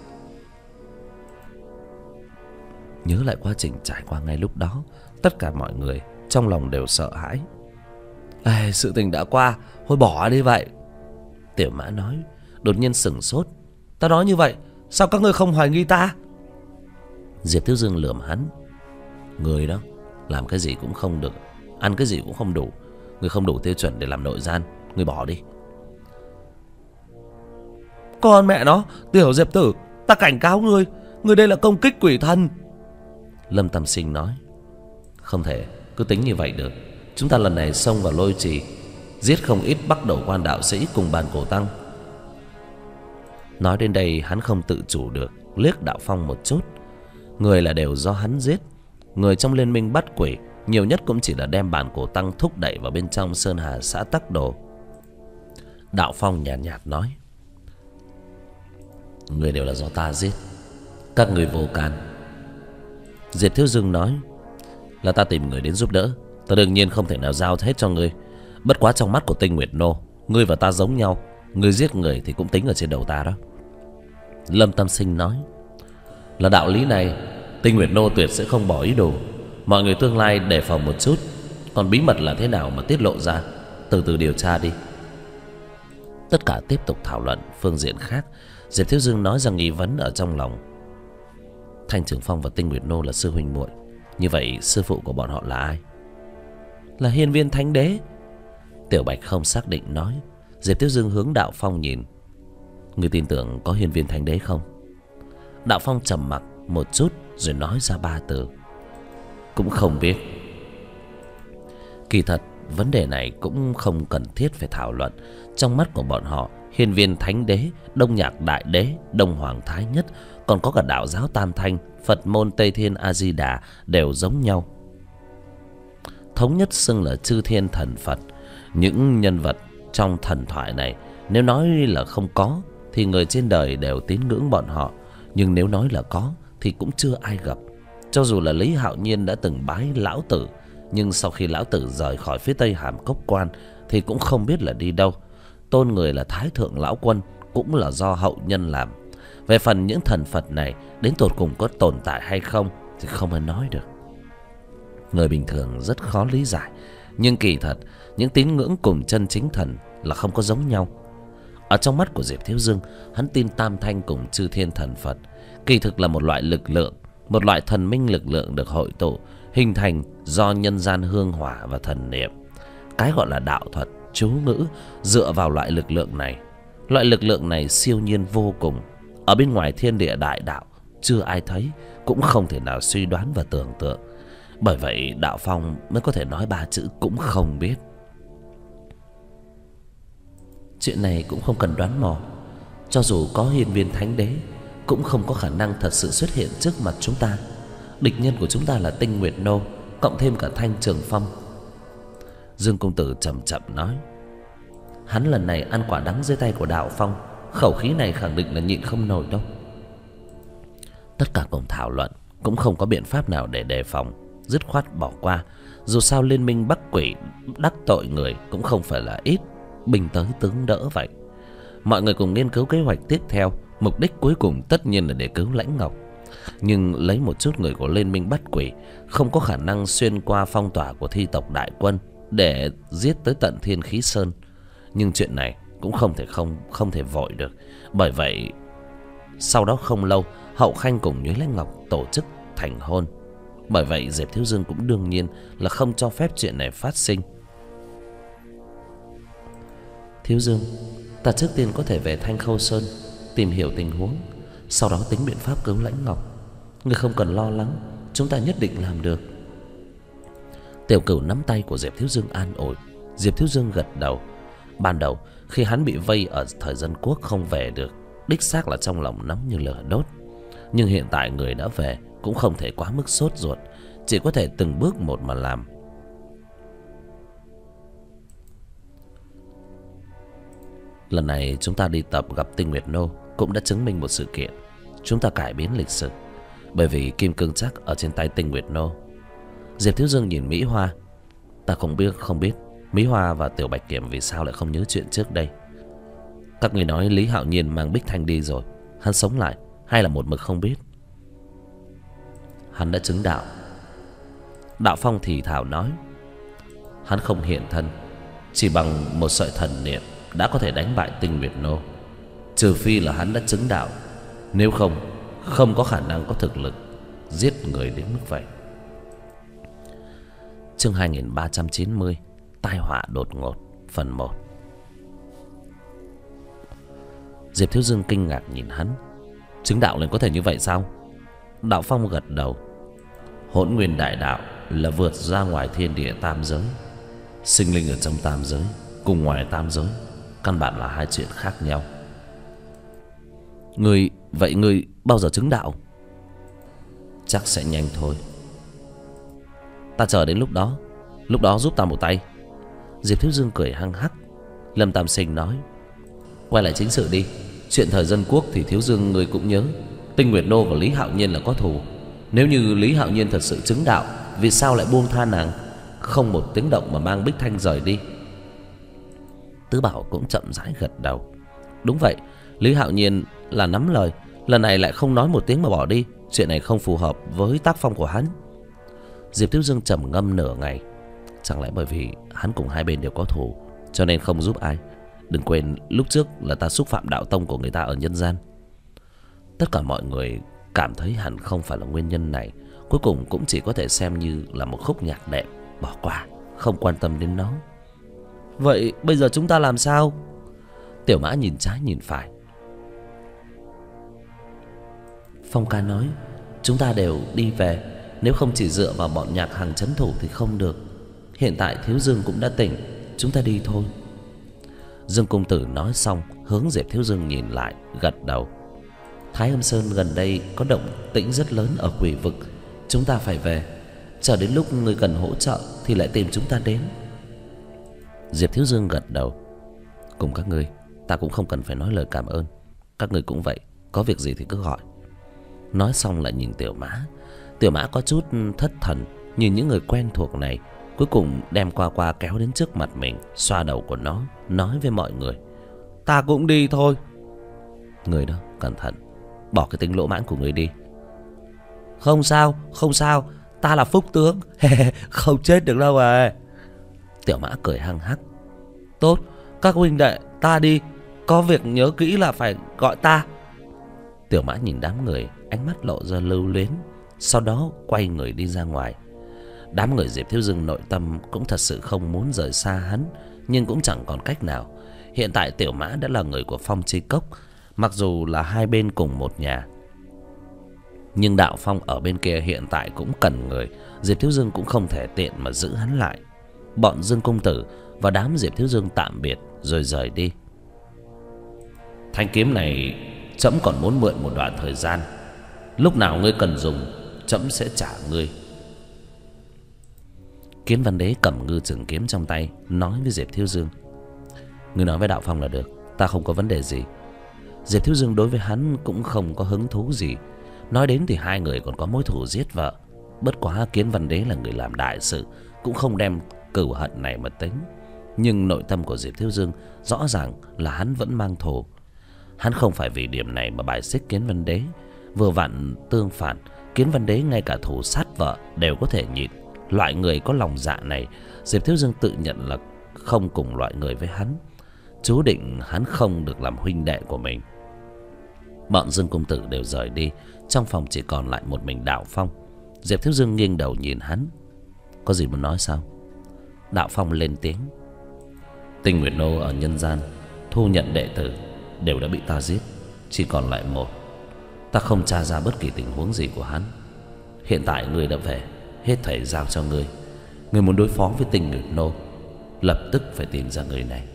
Nhớ lại quá trình trải qua ngay lúc đó, tất cả mọi người trong lòng đều sợ hãi. "Ê, sự tình đã qua, thôi bỏ đi vậy." Tiểu Mã nói, đột nhiên sửng sốt: "Ta nói như vậy, sao các ngươi không hoài nghi ta?" Diệp Thiếu Dương lườm hắn: "Người đó làm cái gì cũng không được, ăn cái gì cũng không đủ. Người không đủ tiêu chuẩn để làm nội gian, người bỏ đi." Con mẹ nó, Tiểu Diệp Tử, ta cảnh cáo ngươi, ngươi đây là công kích quỷ thần. Lâm Tam Sinh nói: Không thể cứ tính như vậy được. Chúng ta lần này xông vào Lôi Trì, giết không ít Bắc Đầu Quan đạo sĩ cùng Bàn Cổ Tăng. Nói đến đây hắn không tự chủ được liếc Đạo Phong một chút. Người là đều do hắn giết. Người trong liên minh bắt quỷ nhiều nhất cũng chỉ là đem Bàn Cổ Tăng thúc đẩy vào bên trong Sơn Hà xã Tắc Đồ. Đạo Phong nhàn nhạt nói: Người đều là do ta giết, các người vô can. Diệp Thiếu Dương nói: Là ta tìm người đến giúp đỡ, ta đương nhiên không thể nào giao hết cho ngươi. Bất quá trong mắt của Tinh Nguyệt Nô, ngươi và ta giống nhau. Ngươi giết người thì cũng tính ở trên đầu ta đó. Lâm Tam Sinh nói: Là đạo lý này, Tinh Nguyệt Nô tuyệt sẽ không bỏ ý đồ. Mọi người tương lai đề phòng một chút. Còn bí mật là thế nào mà tiết lộ ra, từ từ điều tra đi. Tất cả tiếp tục thảo luận phương diện khác. Diệp Thiếu Dương nói rằng nghi vấn ở trong lòng: Thanh Trường Phong và Tinh Nguyệt Nô là sư huynh muội, như vậy sư phụ của bọn họ là ai? Là Hiên Viên Thánh Đế. Tiểu Bạch không xác định nói. Diệp Thiếu Dương hướng Đạo Phong nhìn: Người tin tưởng có Hiên Viên Thánh Đế không? Đạo Phong trầm mặc một chút rồi nói ra 3 từ: Cũng không biết. Kỳ thật vấn đề này cũng không cần thiết phải thảo luận. Trong mắt của bọn họ, Hiên Viên Thánh Đế, Đông Nhạc Đại Đế, Đông Hoàng Thái Nhất, còn có cả đạo giáo Tam Thanh, Phật môn Tây Thiên A Di Đà đều giống nhau, thống nhất xưng là chư thiên thần Phật. Những nhân vật trong thần thoại này, nếu nói là không có thì người trên đời đều tín ngưỡng bọn họ, nhưng nếu nói là có thì cũng chưa ai gặp. Cho dù là Lý Hạo Nhiên đã từng bái lão tử, nhưng sau khi lão tử rời khỏi phía Tây Hàm Cốc Quan thì cũng không biết là đi đâu. Tôn người là Thái Thượng Lão Quân cũng là do hậu nhân làm. Về phần những thần Phật này đến tột cùng có tồn tại hay không thì không ai nói được. Người bình thường rất khó lý giải, nhưng kỳ thật những tín ngưỡng cùng chân chính thần là không có giống nhau. Ở trong mắt của Diệp Thiếu Dương, hắn tin Tam Thanh cùng chư thiên thần Phật kỳ thực là một loại lực lượng, một loại thần minh lực lượng được hội tụ hình thành do nhân gian hương hỏa và thần niệm. Cái gọi là đạo thuật, chú ngữ dựa vào loại lực lượng này. Loại lực lượng này siêu nhiên vô cùng, ở bên ngoài thiên địa đại đạo chưa ai thấy, cũng không thể nào suy đoán và tưởng tượng. Bởi vậy Đạo Phong mới có thể nói 3 chữ cũng không biết. Chuyện này cũng không cần đoán mò. Cho dù có Hiên Viên Thánh Đế cũng không có khả năng thật sự xuất hiện trước mặt chúng ta. Địch nhân của chúng ta là Tinh Nguyệt Nô, cộng thêm cả Thanh Trường Phong. Dương công tử chậm chậm nói: Hắn lần này ăn quả đắng dưới tay của Đạo Phong, khẩu khí này khẳng định là nhịn không nổi đâu. Tất cả cùng thảo luận, cũng không có biện pháp nào để đề phòng, dứt khoát bỏ qua. Dù sao liên minh Bắc Quỷ đắc tội người cũng không phải là ít, binh tới tướng đỡ vậy. Mọi người cùng nghiên cứu kế hoạch tiếp theo. Mục đích cuối cùng tất nhiên là để cứu Lãnh Ngọc. Nhưng lấy một chút người của liên minh Bắt Quỷ không có khả năng xuyên qua phong tỏa của thi tộc đại quân để giết tới tận Thiên Khí Sơn. Nhưng chuyện này cũng không thể vội được. Bởi vậy sau đó không lâu, Hậu Khanh cùng Nhuế Lãnh Ngọc tổ chức thành hôn. Bởi vậy Diệp Thiếu Dương cũng đương nhiên là không cho phép chuyện này phát sinh. Thiếu Dương, ta trước tiên có thể về Thanh Khâu Sơn tìm hiểu tình huống, sau đó tính biện pháp cứu Lãnh Ngọc. Ngươi không cần lo lắng, chúng ta nhất định làm được. Tiểu Cửu nắm tay của Diệp Thiếu Dương an ủi. Diệp Thiếu Dương gật đầu. Ban đầu khi hắn bị vây ở Thời Dân Quốc không về được, đích xác là trong lòng nóng như lửa đốt. Nhưng hiện tại người đã về, cũng không thể quá mức sốt ruột, chỉ có thể từng bước một mà làm. Lần này chúng ta đi tập gặp Tinh Nguyệt Nô cũng đã chứng minh một sự kiện: chúng ta cải biến lịch sử. Bởi vì kim cương chắc ở trên tay Tinh Nguyệt Nô. Diệp Thiếu Dương nhìn Mỹ Hoa. Ta không biết Mỹ Hoa và Tiểu Bạch Kiểm vì sao lại không nhớ chuyện trước đây. Các người nói Lý Hạo Nhiên mang Bích Thanh đi rồi, hắn sống lại hay là một mực không biết? Hắn đã chứng đạo. Đạo Phong thì thào nói: Hắn không hiện thân, chỉ bằng một sợi thần niệm đã có thể đánh bại Tinh Nguyệt Nô. Trừ phi là hắn đã chứng đạo, nếu không có khả năng có thực lực giết người đến mức vậy. Chương 2390 Tai họa đột ngột, phần 1. Diệp Thiếu Dương kinh ngạc nhìn hắn. Chứng đạo lên có thể như vậy sao? Đạo Phong gật đầu. Hỗn nguyên đại đạo là vượt ra ngoài thiên địa tam giới. Sinh linh ở trong tam giới cùng ngoài tam giới căn bản là hai chuyện khác nhau. Vậy ngươi bao giờ chứng đạo? Chắc sẽ nhanh thôi. Ta chờ đến lúc đó giúp ta một tay. Diệp Thiếu Dương cười hăng hắc. Lâm Tam Sinh nói: quay lại chính sự đi. Chuyện thời dân quốc thì Thiếu Dương người cũng nhớ. Tinh Nguyệt Nô và Lý Hạo Nhiên là có thù. Nếu như Lý Hạo Nhiên thật sự chứng đạo, vì sao lại buông tha nàng? Không một tiếng động mà mang Bích Thanh rời đi. Tứ Bảo cũng chậm rãi gật đầu. Đúng vậy, Lý Hạo Nhiên là nắm lời, lần này lại không nói một tiếng mà bỏ đi. Chuyện này không phù hợp với tác phong của hắn. Diệp Thiếu Dương trầm ngâm nửa ngày. Chẳng lẽ bởi vì hắn cùng hai bên đều có thù cho nên không giúp ai? Đừng quên lúc trước là ta xúc phạm đạo tông của người ta ở nhân gian. Tất cả mọi người cảm thấy hẳn không phải là nguyên nhân này. Cuối cùng cũng chỉ có thể xem như là một khúc nhạc đệm, bỏ qua, không quan tâm đến nó. Vậy bây giờ chúng ta làm sao? Tiểu Mã nhìn trái nhìn phải. Phong ca nói chúng ta đều đi về. Nếu không chỉ dựa vào bọn nhạc hàng trấn thủ thì không được. Hiện tại Thiếu Dương cũng đã tỉnh, chúng ta đi thôi. Dương Công Tử nói xong hướng Diệp Thiếu Dương nhìn lại, gật đầu. Thái Âm Sơn gần đây có động tĩnh rất lớn ở quỷ vực. Chúng ta phải về. Chờ đến lúc người cần hỗ trợ thì lại tìm chúng ta đến. Diệp Thiếu Dương gật đầu. Cùng các ngươi, ta cũng không cần phải nói lời cảm ơn. Các ngươi cũng vậy, có việc gì thì cứ gọi. Nói xong lại nhìn Tiểu Mã. Tiểu Mã có chút thất thần nhìn những người quen thuộc này. Cuối cùng đem qua kéo đến trước mặt mình, xoa đầu của nó, nói với mọi người: ta cũng đi thôi. Người đó cẩn thận, bỏ cái tính lỗ mãng của người đi. Không sao, không sao, ta là Phúc Tướng. Không chết được đâu à. Tiểu Mã cười hăng hắc. Tốt, các huynh đệ, ta đi. Có việc nhớ kỹ là phải gọi ta. Tiểu Mã nhìn đám người, ánh mắt lộ ra lưu luyến, sau đó quay người đi ra ngoài. Đám người Diệp Thiếu Dương nội tâm cũng thật sự không muốn rời xa hắn, nhưng cũng chẳng còn cách nào. Hiện tại Tiểu Mã đã là người của Phong Chi Cốc. Mặc dù là hai bên cùng một nhà, nhưng Đạo Phong ở bên kia hiện tại cũng cần người. Diệp Thiếu Dương cũng không thể tiện mà giữ hắn lại. Bọn Dương Công Tử và đám Diệp Thiếu Dương tạm biệt rồi rời đi. Thanh kiếm này trẫm còn muốn mượn một đoạn thời gian. Lúc nào ngươi cần dùng, trẫm sẽ trả ngươi. Kiến Văn Đế cầm ngư trường kiếm trong tay, nói với Diệp Thiếu Dương: ngươi nói với Đạo Phong là được, ta không có vấn đề gì. Diệp Thiếu Dương đối với hắn cũng không có hứng thú gì. Nói đến thì hai người còn có mối thù giết vợ. Bất quá Kiến Văn Đế là người làm đại sự, cũng không đem cửu hận này mà tính. Nhưng nội tâm của Diệp Thiếu Dương rõ ràng là hắn vẫn mang thù. Hắn không phải vì điểm này mà bài xích Kiến Văn Đế. Vừa vặn tương phản, Kiến Văn Đế ngay cả thù sát vợ đều có thể nhịn. Loại người có lòng dạ này, Diệp Thiếu Dương tự nhận là không cùng loại người với hắn. Chú định hắn không được làm huynh đệ của mình. Bọn Dương Công Tử đều rời đi. Trong phòng chỉ còn lại một mình Đạo Phong. Diệp Thiếu Dương nghiêng đầu nhìn hắn. Có gì muốn nói sao? Đạo Phong lên tiếng. Tinh Nguyệt Nô ở nhân gian thu nhận đệ tử đều đã bị ta giết, chỉ còn lại một. Ta không tra ra bất kỳ tình huống gì của hắn. Hiện tại ngươi đã về, hết thảy giao cho ngươi. Ngươi muốn đối phó với Tinh Nguyệt Nô, lập tức phải tìm ra người này.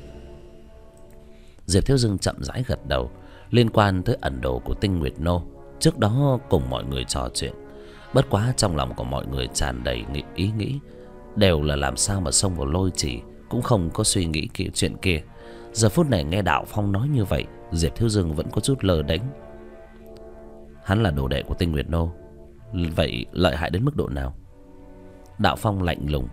Diệp Thiếu Dương chậm rãi gật đầu. Liên quan tới ẩn đồ của Tinh Nguyệt Nô, trước đó cùng mọi người trò chuyện. Bất quá trong lòng của mọi người tràn đầy ý nghĩ, đều là làm sao mà xông vào Lôi Trì, cũng không có suy nghĩ chuyện kia. Giờ phút này nghe Đạo Phong nói như vậy, Diệp Thiếu Dương vẫn có chút lơ đễnh. Hắn là đồ đệ của Tinh Nguyệt Nô, vậy lợi hại đến mức độ nào? Đạo Phong lạnh lùng.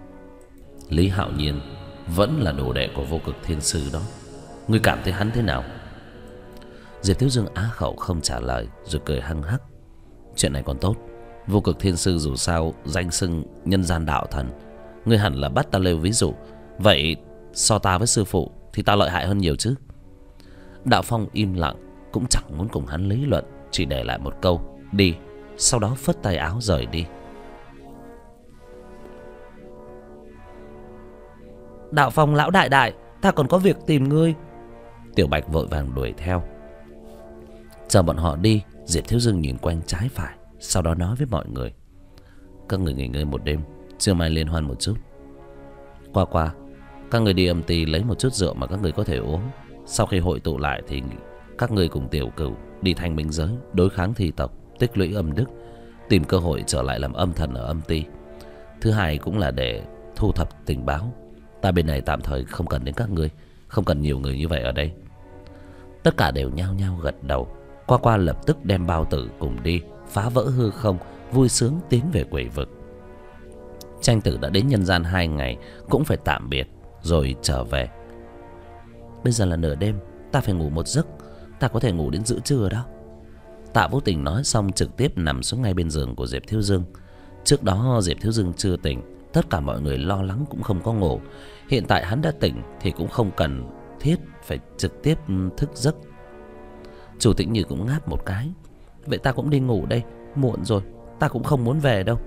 Lý Hạo Nhiên vẫn là đồ đệ của Vô Cực Thiên Sư đó. Ngươi cảm thấy hắn thế nào? Diệp Thiếu Dương á khẩu không trả lời, rồi cười hăng hắc. Chuyện này còn tốt. Vô Cực Thiên Sư dù sao danh xưng nhân gian đạo thần, ngươi hẳn là bắt ta lêu ví dụ. Vậy so ta với sư phụ thì ta lợi hại hơn nhiều chứ? Đạo Phong im lặng, cũng chẳng muốn cùng hắn lý luận, chỉ để lại một câu đi, sau đó phất tay áo rời đi. Đạo Phong lão đại đại, ta còn có việc tìm ngươi. Tiểu Bạch vội vàng đuổi theo. Chờ bọn họ đi, Diệp Thiếu Dương nhìn quanh trái phải, sau đó nói với mọi người: các người nghỉ ngơi một đêm, trưa mai liên hoan một chút. Qua các người đi âm ty lấy một chút rượu mà các người có thể uống. Sau khi hội tụ lại thì các người cùng Tiểu Cửu đi thanh minh giới, đối kháng thi tộc, tích lũy âm đức, tìm cơ hội trở lại làm âm thần ở âm ty. Thứ hai cũng là để thu thập tình báo. Ta bên này tạm thời không cần đến các ngươi, không cần nhiều người như vậy ở đây. Tất cả đều nhao nhao gật đầu. Qua lập tức đem bao tử cùng đi, phá vỡ hư không, vui sướng tiến về quỷ vực. Tranh Tử đã đến nhân gian 2 ngày, cũng phải tạm biệt rồi trở về. Bây giờ là nửa đêm, ta phải ngủ một giấc. Ta có thể ngủ đến giữa trưa đó. Tạ Vô Tình nói xong trực tiếp nằm xuống ngay bên giường của Diệp Thiếu Dương. Trước đó Diệp Thiếu Dương chưa tỉnh, tất cả mọi người lo lắng cũng không có ngủ. Hiện tại hắn đã tỉnh thì cũng không cần thiết phải trực tiếp thức giấc. Chủ Tĩnh Như cũng ngáp một cái. Vậy ta cũng đi ngủ đây, muộn rồi, ta cũng không muốn về đâu.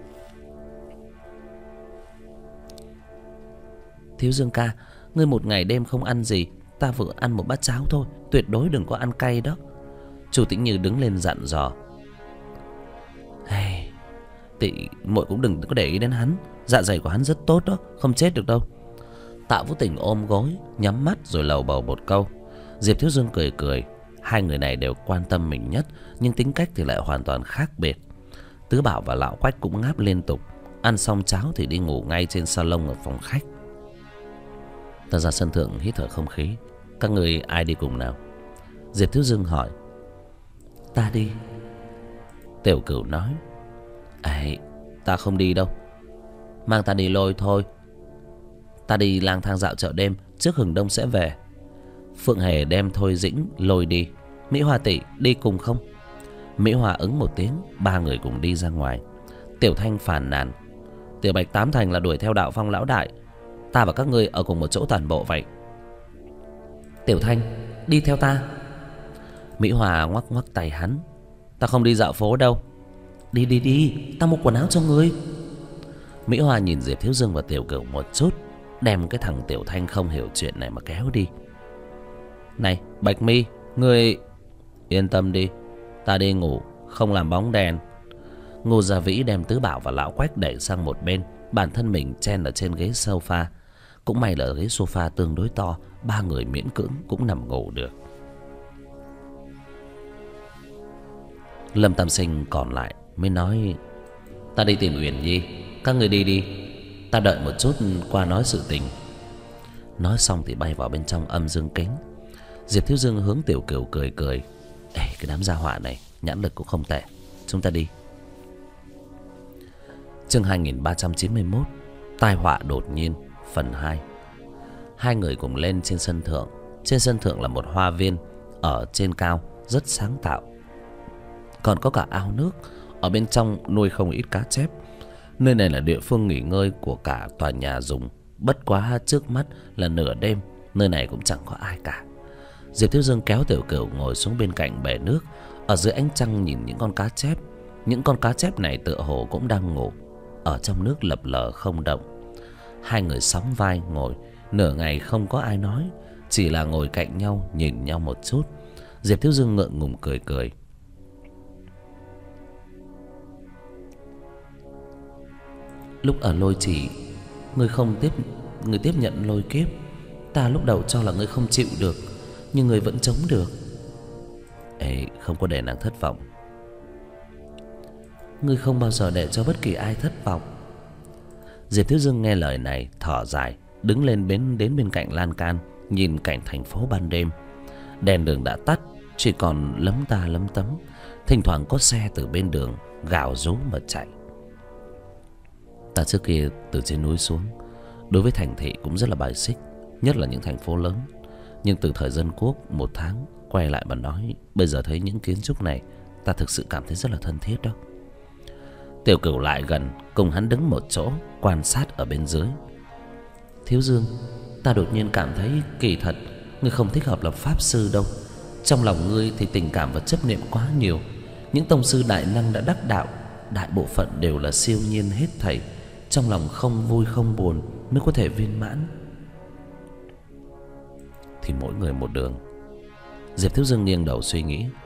Thiếu Dương ca, ngươi một ngày đêm không ăn gì, ta vừa ăn một bát cháo thôi, tuyệt đối đừng có ăn cay đó. Chủ Tĩnh Như đứng lên dặn dò. Hey, tỷ muội cũng đừng có để ý đến hắn, dạ dày của hắn rất tốt đó, không chết được đâu. Tạ Vũ Tình ôm gối, nhắm mắt rồi lầu bầu một câu. Diệp Thiếu Dương cười cười. Hai người này đều quan tâm mình nhất, nhưng tính cách thì lại hoàn toàn khác biệt. Tứ Bảo và Lão Quách cũng ngáp liên tục. Ăn xong cháo thì đi ngủ ngay trên salon ở phòng khách. Ta ra sân thượng hít thở không khí. Các người ai đi cùng nào? Diệp Thiếu Dương hỏi. Ta đi. Tiểu Cửu nói. Ấy, ta không đi đâu. Mang ta đi Lôi thôi. Ta đi lang thang dạo chợ đêm, trước hừng đông sẽ về. Phượng Hề đem Thôi Dĩnh lôi đi. Mỹ Hoa tỷ đi cùng không? Mỹ Hoa ứng một tiếng. Ba người cùng đi ra ngoài. Tiểu Thanh phàn nàn. Tiểu Bạch tám thành là đuổi theo Đạo Phong lão đại, ta và các ngươi ở cùng một chỗ toàn bộ vậy. Tiểu Thanh, đi theo ta. Mỹ Hoa ngoắc ngoắc tay hắn. Ta không đi dạo phố đâu. Đi, ta mua quần áo cho ngươi. Mỹ Hoa nhìn Diệp Thiếu Dương và Tiểu Cửu một chút, đem cái thằng Tiểu Thanh không hiểu chuyện này mà kéo đi. Này Bạch Mi, ngươi yên tâm đi, ta đi ngủ, không làm bóng đèn. Ngô Gia Vĩ đem Tứ Bảo và Lão Quách đẩy sang một bên, bản thân mình chen ở trên ghế sofa. Cũng may là ghế sofa tương đối to, ba người miễn cưỡng cũng nằm ngủ được. Lâm Tam Sinh còn lại mới nói. Ta đi tìm Uyển Nhi, các người đi đi, ta đợi một chút qua nói sự tình. Nói xong thì bay vào bên trong âm dương kính. Diệp Thiếu Dương hướng Tiểu Cửu cười cười. Ê, cái đám gia hỏa này nhãn lực cũng không tệ, chúng ta đi. Chương 2391 Tai họa đột nhiên phần 2. Hai người cùng lên trên sân thượng. Trên sân thượng là một hoa viên ở trên cao, rất sáng tạo. Còn có cả ao nước, ở bên trong nuôi không ít cá chép. Nơi này là địa phương nghỉ ngơi của cả tòa nhà dùng. Bất quá trước mắt là nửa đêm, nơi này cũng chẳng có ai cả. Diệp Thiếu Dương kéo Tiểu Cửu ngồi xuống bên cạnh bể nước. Ở dưới ánh trăng nhìn những con cá chép. Những con cá chép này tựa hồ cũng đang ngủ, ở trong nước lập lờ không động. Hai người sóng vai ngồi, nửa ngày không có ai nói, chỉ là ngồi cạnh nhau nhìn nhau một chút. Diệp Thiếu Dương ngượng ngùng cười cười. Lúc ở Lôi Trì, ngươi tiếp nhận lôi kiếp. Ta lúc đầu cho là ngươi không chịu được, nhưng ngươi vẫn chống được. Ê, không có để nàng thất vọng. Ngươi không bao giờ để cho bất kỳ ai thất vọng. Diệp Thiếu Dương nghe lời này thở dài, đứng lên đến bên cạnh lan can, nhìn cảnh thành phố ban đêm. Đèn đường đã tắt, chỉ còn lấm ta lấm tấm. Thỉnh thoảng có xe từ bên đường gào rú mà chạy. Ta trước kia từ trên núi xuống, đối với thành thị cũng rất là bài xích, nhất là những thành phố lớn. Nhưng từ thời Dân Quốc 1 tháng quay lại mà nói, bây giờ thấy những kiến trúc này, ta thực sự cảm thấy rất là thân thiết đó. Tiểu Cửu lại gần, cùng hắn đứng một chỗ, quan sát ở bên dưới. Thiếu Dương, ta đột nhiên cảm thấy kỳ thật ngươi không thích hợp làm pháp sư đâu. Trong lòng ngươi thì tình cảm và chấp niệm quá nhiều. Những tông sư đại năng đã đắc đạo, đại bộ phận đều là siêu nhiên hết thảy. Trong lòng không vui không buồn mới có thể viên mãn. Thì mỗi người một đường. Diệp Thiếu Dương nghiêng đầu suy nghĩ.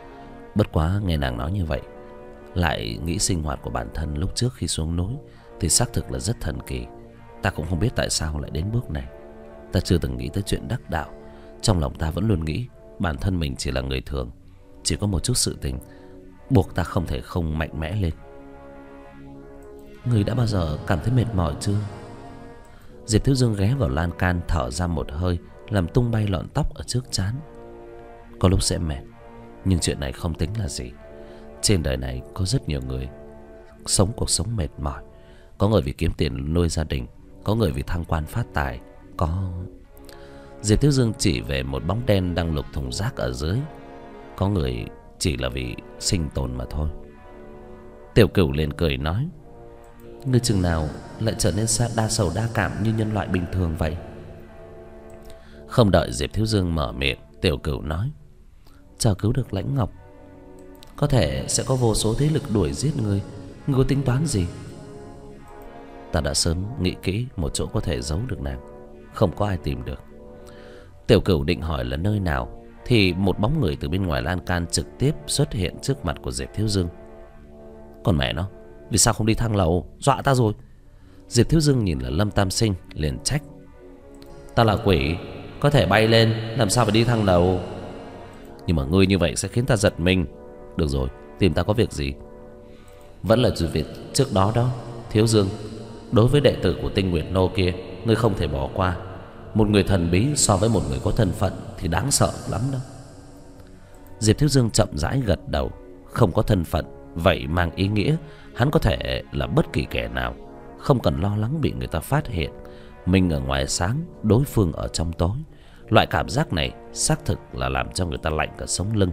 Bất quá nghe nàng nói như vậy, lại nghĩ sinh hoạt của bản thân lúc trước khi xuống núi thì xác thực là rất thần kỳ. Ta cũng không biết tại sao lại đến bước này. Ta chưa từng nghĩ tới chuyện đắc đạo. Trong lòng ta vẫn luôn nghĩ bản thân mình chỉ là người thường, chỉ có một chút sự tình buộc ta không thể không mạnh mẽ lên. Người đã bao giờ cảm thấy mệt mỏi chưa? Diệp Thiếu Dương ghé vào lan can, thở ra một hơi, làm tung bay lọn tóc ở trước trán. Có lúc sẽ mệt, nhưng chuyện này không tính là gì. Trên đời này có rất nhiều người sống cuộc sống mệt mỏi. Có người vì kiếm tiền nuôi gia đình, có người vì thăng quan phát tài, có... Diệp Thiếu Dương chỉ về một bóng đen đang lục thùng rác ở dưới. Có người chỉ là vì sinh tồn mà thôi. Tiểu Cửu liền cười nói: Ngươi chừng nào lại trở nên đa sầu đa cảm như nhân loại bình thường vậy? Không đợi Diệp Thiếu Dương mở miệng, Tiểu Cửu nói: Chờ cứu được Lãnh Ngọc, có thể sẽ có vô số thế lực đuổi giết ngươi. Ngươi có tính toán gì? Ta đã sớm nghĩ kỹ một chỗ có thể giấu được nàng, không có ai tìm được. Tiểu Cửu định hỏi là nơi nào, thì một bóng người từ bên ngoài lan can trực tiếp xuất hiện trước mặt của Diệp Thiếu Dương. Còn mẹ nó, vì sao không đi thang lầu? Dọa ta rồi. Diệp Thiếu Dương nhìn là Lâm Tam Sinh liền trách: Ta là quỷ, có thể bay lên, làm sao phải đi thang lầu? Nhưng mà ngươi như vậy sẽ khiến ta giật mình. Được rồi, tìm ta có việc gì? Vẫn là việc trước đó đó, Thiếu Dương. Đối với đệ tử của Tinh Nguyệt Nô kia, ngươi không thể bỏ qua. Một người thần bí so với một người có thân phận thì đáng sợ lắm đó. Diệp Thiếu Dương chậm rãi gật đầu. Không có thân phận, vậy mang ý nghĩa hắn có thể là bất kỳ kẻ nào, không cần lo lắng bị người ta phát hiện. Mình ở ngoài sáng, đối phương ở trong tối. Loại cảm giác này xác thực là làm cho người ta lạnh cả sống lưng.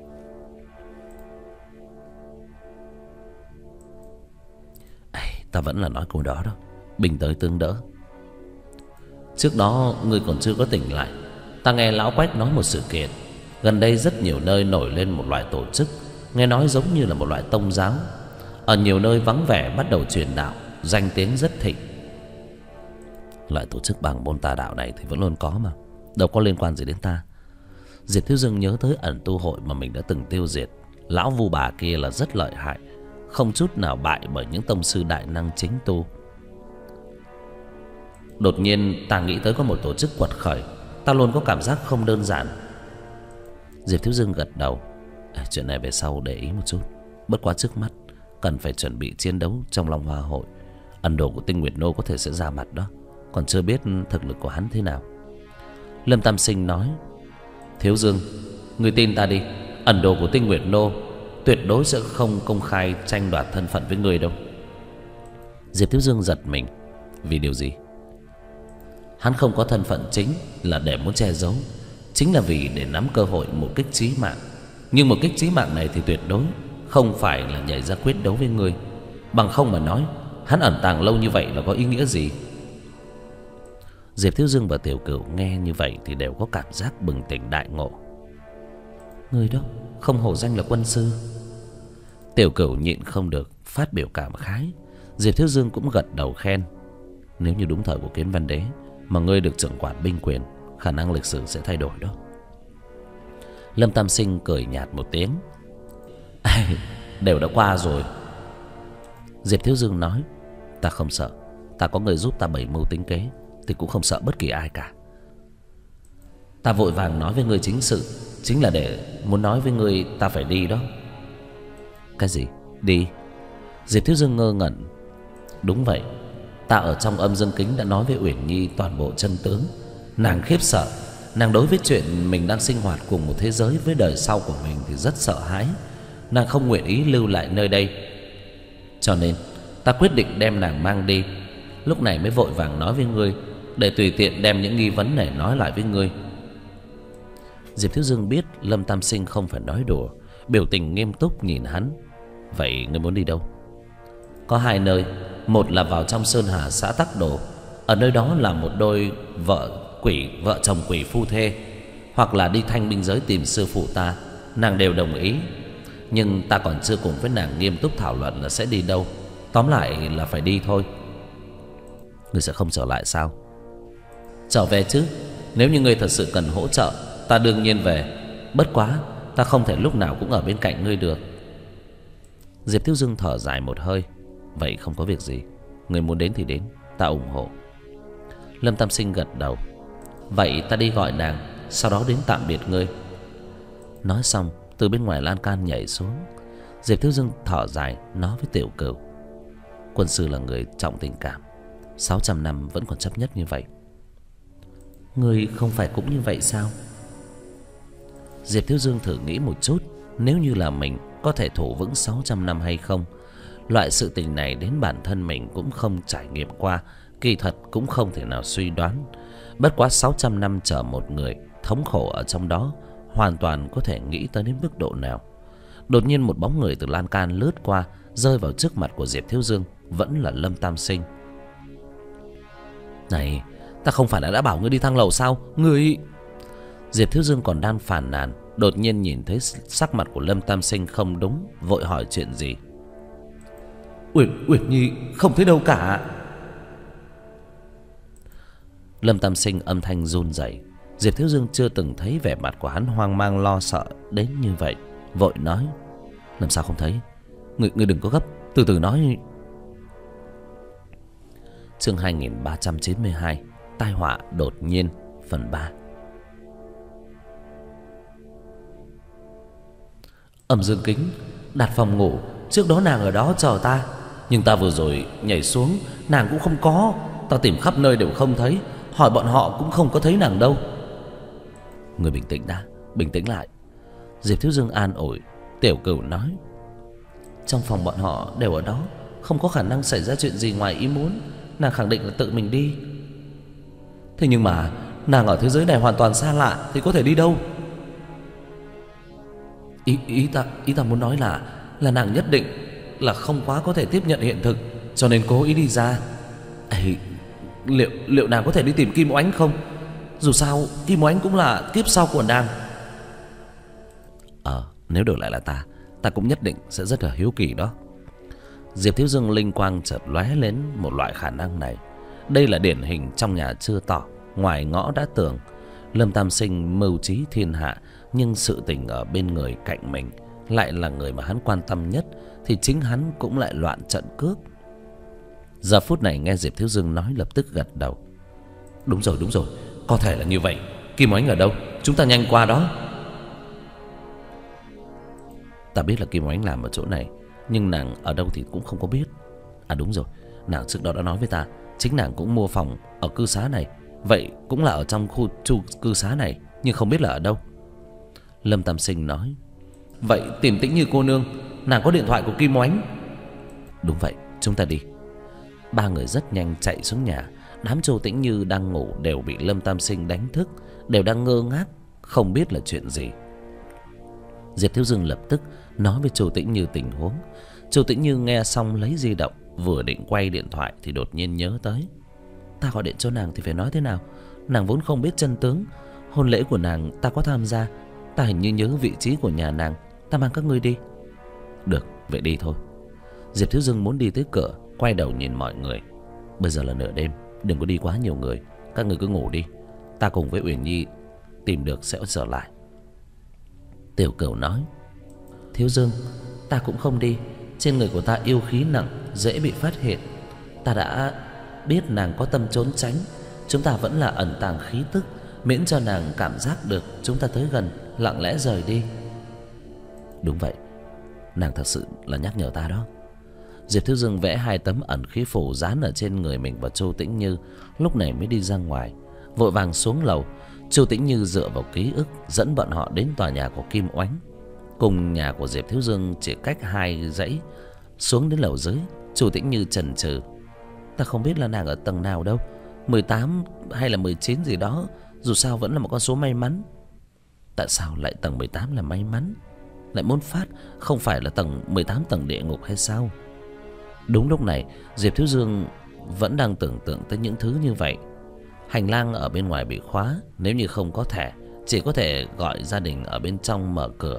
Ta vẫn là nói câu đó đó, bình tới tương đỡ. Trước đó ngươi còn chưa có tỉnh lại, ta nghe lão Quách nói một sự kiện. Gần đây rất nhiều nơi nổi lên một loại tổ chức, nghe nói giống như là một loại tông giáo. Ở nhiều nơi vắng vẻ bắt đầu truyền đạo, danh tiếng rất thịnh. Loại tổ chức bảng môn tà đạo này thì vẫn luôn có mà, đâu có liên quan gì đến ta. Diệp Thiếu Dương nhớ tới ẩn tu hội mà mình đã từng tiêu diệt. Lão Vu bà kia là rất lợi hại, không chút nào bại bởi những tông sư đại năng chính tu. Đột nhiên ta nghĩ tới có một tổ chức quật khởi, ta luôn có cảm giác không đơn giản. Diệp Thiếu Dương gật đầu. Chuyện này về sau để ý một chút. Bất quá trước mắt cần phải chuẩn bị chiến đấu trong Long Hoa hội. Ẩn đồ của Tinh Nguyệt Nô có thể sẽ ra mặt đó, còn chưa biết thực lực của hắn thế nào. Lâm Tam Sinh nói: Thiếu Dương, người tin ta đi. Ẩn đồ của Tinh Nguyệt Nô tuyệt đối sẽ không công khai tranh đoạt thân phận với người đâu. Diệp Thiếu Dương giật mình. Vì điều gì? Hắn không có thân phận chính là để muốn che giấu, chính là vì để nắm cơ hội một kích chí mạng. Nhưng một kích chí mạng này thì tuyệt đối không phải là nhảy ra quyết đấu với người. Bằng không mà nói, hắn ẩn tàng lâu như vậy là có ý nghĩa gì? Diệp Thiếu Dương và Tiểu Cửu nghe như vậy thì đều có cảm giác bừng tỉnh đại ngộ. Người đó không hổ danh là quân sư. Tiểu Cửu nhịn không được phát biểu cảm khái. Diệp Thiếu Dương cũng gật đầu khen. Nếu như đúng thời của Kiến Văn Đế mà ngươi được trưởng quản binh quyền, khả năng lịch sử sẽ thay đổi đó. Lâm Tam Sinh cười nhạt một tiếng. Đều đã qua rồi. Diệp Thiếu Dương nói: Ta không sợ, ta có người giúp ta bày mưu tính kế, thì cũng không sợ bất kỳ ai cả. Ta vội vàng nói với ngươi chính sự, chính là để muốn nói với ngươi ta phải đi đó. Cái gì? Đi? Diệp Thiếu Dương ngơ ngẩn. Đúng vậy, ta ở trong âm dương kính đã nói với Uyển Nhi toàn bộ chân tướng. Nàng khiếp sợ. Nàng đối với chuyện mình đang sinh hoạt cùng một thế giới với đời sau của mình thì rất sợ hãi. Nàng không nguyện ý lưu lại nơi đây. Cho nên ta quyết định đem nàng mang đi. Lúc này mới vội vàng nói với ngươi, để tùy tiện đem những nghi vấn này nói lại với ngươi. Diệp Thiếu Dương biết Lâm Tam Sinh không phải nói đùa, biểu tình nghiêm túc nhìn hắn. Vậy ngươi muốn đi đâu? Có hai nơi. Một là vào trong Sơn Hà xã Tắc Đồ. Ở nơi đó là một đôi vợ chồng quỷ phu thê. Hoặc là đi Thanh Binh Giới tìm sư phụ ta. Nàng đều đồng ý. Nhưng ta còn chưa cùng với nàng nghiêm túc thảo luận là sẽ đi đâu. Tóm lại là phải đi thôi. Ngươi sẽ không trở lại sao? Trở về chứ. Nếu như ngươi thật sự cần hỗ trợ, ta đương nhiên về. Bất quá ta không thể lúc nào cũng ở bên cạnh ngươi được. Diệp Thiếu Dương thở dài một hơi. Vậy không có việc gì, ngươi muốn đến thì đến, ta ủng hộ. Lâm Tam Sinh gật đầu. Vậy ta đi gọi nàng, sau đó đến tạm biệt ngươi. Nói xong từ bên ngoài lan can nhảy xuống. Diệp Thiếu Dương thở dài nói với Tiểu Cửu: Quân sư là người trọng tình cảm, 600 năm vẫn còn chấp nhất như vậy. Ngươi không phải cũng như vậy sao? Diệp Thiếu Dương thử nghĩ một chút, nếu như là mình có thể thủ vững 600 năm hay không. Loại sự tình này đến bản thân mình cũng không trải nghiệm qua, kỳ thật cũng không thể nào suy đoán. Bất quá 600 năm chờ một người, thống khổ ở trong đó hoàn toàn có thể nghĩ tới đến mức độ nào. Đột nhiên một bóng người từ lan can lướt qua, rơi vào trước mặt của Diệp Thiếu Dương, vẫn là Lâm Tam Sinh. Này, ta không phải đã bảo ngươi đi thang lầu sao? Ngươi... Diệp Thiếu Dương còn đang phàn nàn, đột nhiên nhìn thấy sắc mặt của Lâm Tam Sinh không đúng, vội hỏi chuyện gì. Uyển Nhi không thấy đâu cả. Lâm Tam Sinh âm thanh run rẩy. Diệp Thiếu Dương chưa từng thấy vẻ mặt của hắn hoang mang lo sợ đến như vậy, vội nói: Làm sao không thấy? Ngươi đừng có gấp, từ từ nói. Chương 2392 Tai họa đột nhiên phần 3. Âm Dương Kính đặt phòng ngủ, trước đó nàng ở đó chờ ta, nhưng ta vừa rồi nhảy xuống, nàng cũng không có. Ta tìm khắp nơi đều không thấy, hỏi bọn họ cũng không có thấy nàng đâu. Người bình tĩnh đã, bình tĩnh lại. Diệp Thiếu Dương an ủi. Tiểu Cửu nói: Trong phòng bọn họ đều ở đó, không có khả năng xảy ra chuyện gì ngoài ý muốn. Nàng khẳng định là tự mình đi. Thế nhưng mà nàng ở thế giới này hoàn toàn xa lạ, thì có thể đi đâu? Ý ta muốn nói là nàng nhất định là không quá có thể tiếp nhận hiện thực, cho nên cố ý đi ra. Liệu nàng có thể đi tìm Kim Oánh không? Dù sao Kim Oánh cũng là kiếp sau của nàng. Nếu đổi lại là ta cũng nhất định sẽ rất là hiếu kỳ đó. Diệp Thiếu Dương linh quang chợt lóe lên một loại khả năng này. Đây là điển hình trong nhà chưa tỏ, ngoài ngõ đã tường. Lâm Tam Sinh mưu trí thiên hạ, nhưng sự tình ở bên người cạnh mình lại là người mà hắn quan tâm nhất, thì chính hắn cũng lại loạn trận cước. Giờ phút này nghe Diệp Thiếu Dương nói, lập tức gật đầu. Đúng rồi, có thể là như vậy. Kim Oánh ở đâu? Chúng ta nhanh qua đó. Ta biết là Kim Oánh làm ở chỗ này, nhưng nàng ở đâu thì cũng không có biết. Đúng rồi, nàng trước đó đã nói với ta, chính nàng cũng mua phòng ở cư xá này. Vậy cũng là ở trong khu cư xá này, nhưng không biết là ở đâu. Lâm Tam Sinh nói: Vậy tìm Tĩnh Như cô nương, nàng có điện thoại của Kim Oánh? Đúng vậy, chúng ta đi. Ba người rất nhanh chạy xuống nhà. Đám Châu Tĩnh Như đang ngủ đều bị Lâm Tam Sinh đánh thức, đều đang ngơ ngác, không biết là chuyện gì. Diệp Thiếu Dương lập tức nói với Châu Tĩnh Như tình huống. Châu Tĩnh Như nghe xong lấy di động, vừa định quay điện thoại thì đột nhiên nhớ tới: Ta gọi điện cho nàng thì phải nói thế nào? Nàng vốn không biết chân tướng. Hôn lễ của nàng ta có tham gia, ta hình như nhớ vị trí của nhà nàng. Ta mang các ngươi đi. Được, vậy đi thôi. Diệp Thiếu Dương muốn đi tới cửa, quay đầu nhìn mọi người. Bây giờ là nửa đêm, đừng có đi quá nhiều người. Các người cứ ngủ đi, ta cùng với Uyển Nhi tìm được sẽ trở lại. Tiểu Cửu nói: Thiếu Dương, ta cũng không đi. Trên người của ta yêu khí nặng, dễ bị phát hiện. Ta đã biết nàng có tâm trốn tránh, chúng ta vẫn là ẩn tàng khí tức, miễn cho nàng cảm giác được chúng ta tới gần, lặng lẽ rời đi. Đúng vậy, nàng thật sự là nhắc nhở ta đó. Diệp Thiếu Dương vẽ 2 tấm ẩn khí phù dán ở trên người mình và Châu Tĩnh Như, lúc này mới đi ra ngoài, vội vàng xuống lầu. Châu Tĩnh Như dựa vào ký ức dẫn bọn họ đến tòa nhà của Kim Oánh. Cùng nhà của Diệp Thiếu Dương chỉ cách 2 dãy. Xuống đến lầu dưới, Châu Tĩnh Như chần chừ: Ta không biết là nàng ở tầng nào đâu, 18 hay là 19 gì đó, dù sao vẫn là một con số may mắn. Tại sao lại tầng 18 là may mắn? Lại muốn phát không phải là tầng 18 tầng địa ngục hay sao? Đúng lúc này, Diệp Thiếu Dương vẫn đang tưởng tượng tới những thứ như vậy. Hành lang ở bên ngoài bị khóa, nếu như không có thẻ, chỉ có thể gọi gia đình ở bên trong mở cửa.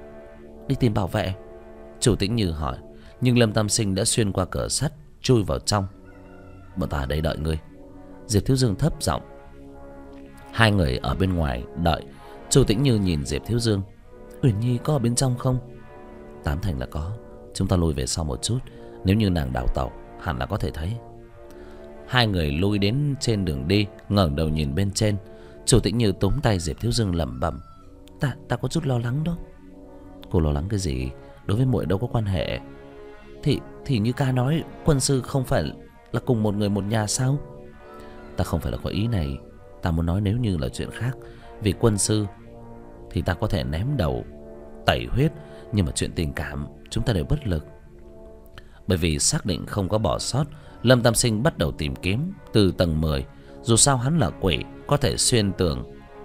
Đi tìm bảo vệ? Chủ Tĩnh Như hỏi. Nhưng Lâm Tam Sinh đã xuyên qua cửa sắt, chui vào trong. Bọn ta ở đây đợi ngươi. Diệp Thiếu Dương thấp giọng. 2 người ở bên ngoài đợi. Chủ Tĩnh Như nhìn Diệp Thiếu Dương: Uyển Nhi có ở bên trong không? Tám thành là có. Chúng ta lùi về sau một chút. Nếu như nàng đào tẩu hẳn là có thể thấy. Hai người lui đến trên đường đi, ngẩng đầu nhìn bên trên. Chủ Tĩnh Như túm tay Diệp Thiếu Dương lẩm bẩm: Ta có chút lo lắng đó. Cô lo lắng cái gì? Đối với muội đâu có quan hệ. Thì như ca nói, quân sư không phải là cùng một người một nhà sao? Ta không phải là có ý này. Ta muốn nói nếu như là chuyện khác. Vì quân sư thì ta có thể ném đầu tẩy huyết, nhưng mà chuyện tình cảm chúng ta đều bất lực. Bởi vì xác định không có bỏ sót, Lâm Tam Sinh bắt đầu tìm kiếm từ tầng 10. Dù sao hắn là quỷ, có thể xuyên tường,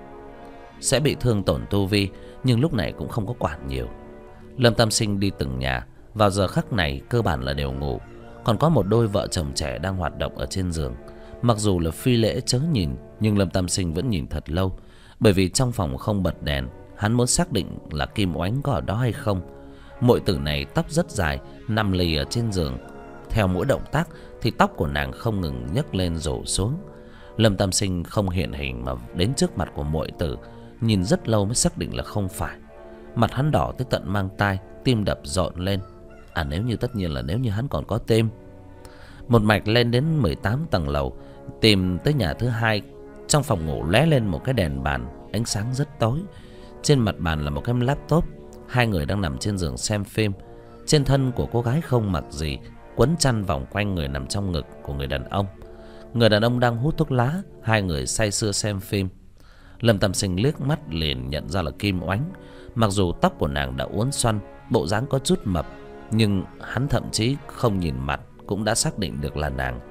sẽ bị thương tổn tu vi, nhưng lúc này cũng không có quản nhiều. Lâm Tam Sinh đi từng nhà. Vào giờ khắc này cơ bản là đều ngủ. Còn có một đôi vợ chồng trẻ đang hoạt động ở trên giường. Mặc dù là phi lễ chớ nhìn, nhưng Lâm Tam Sinh vẫn nhìn thật lâu. Bởi vì trong phòng không bật đèn, hắn muốn xác định là Kim Oánh có ở đó hay không. Muội tử này tóc rất dài, nằm lì ở trên giường. Theo mỗi động tác thì tóc của nàng không ngừng nhấc lên rủ xuống. Lâm Tam Sinh không hiện hình mà đến trước mặt của muội tử, nhìn rất lâu mới xác định là không phải. Mặt hắn đỏ tới tận mang tai, tim đập rộn lên. Tất nhiên là nếu như hắn còn có tim. Một mạch lên đến 18 tầng lầu, tìm tới nhà thứ hai. Trong phòng ngủ lóe lên một cái đèn bàn, ánh sáng rất tối. Trên mặt bàn là một cái laptop. Hai người đang nằm trên giường xem phim. Trên thân của cô gái không mặc gì, quấn chăn vòng quanh người nằm trong ngực của người đàn ông. Người đàn ông đang hút thuốc lá. Hai người say sưa xem phim. Lâm Tam Sinh liếc mắt liền nhận ra là Kim Oánh. Mặc dù tóc của nàng đã uốn xoăn, bộ dáng có chút mập, nhưng hắn thậm chí không nhìn mặt cũng đã xác định được là nàng.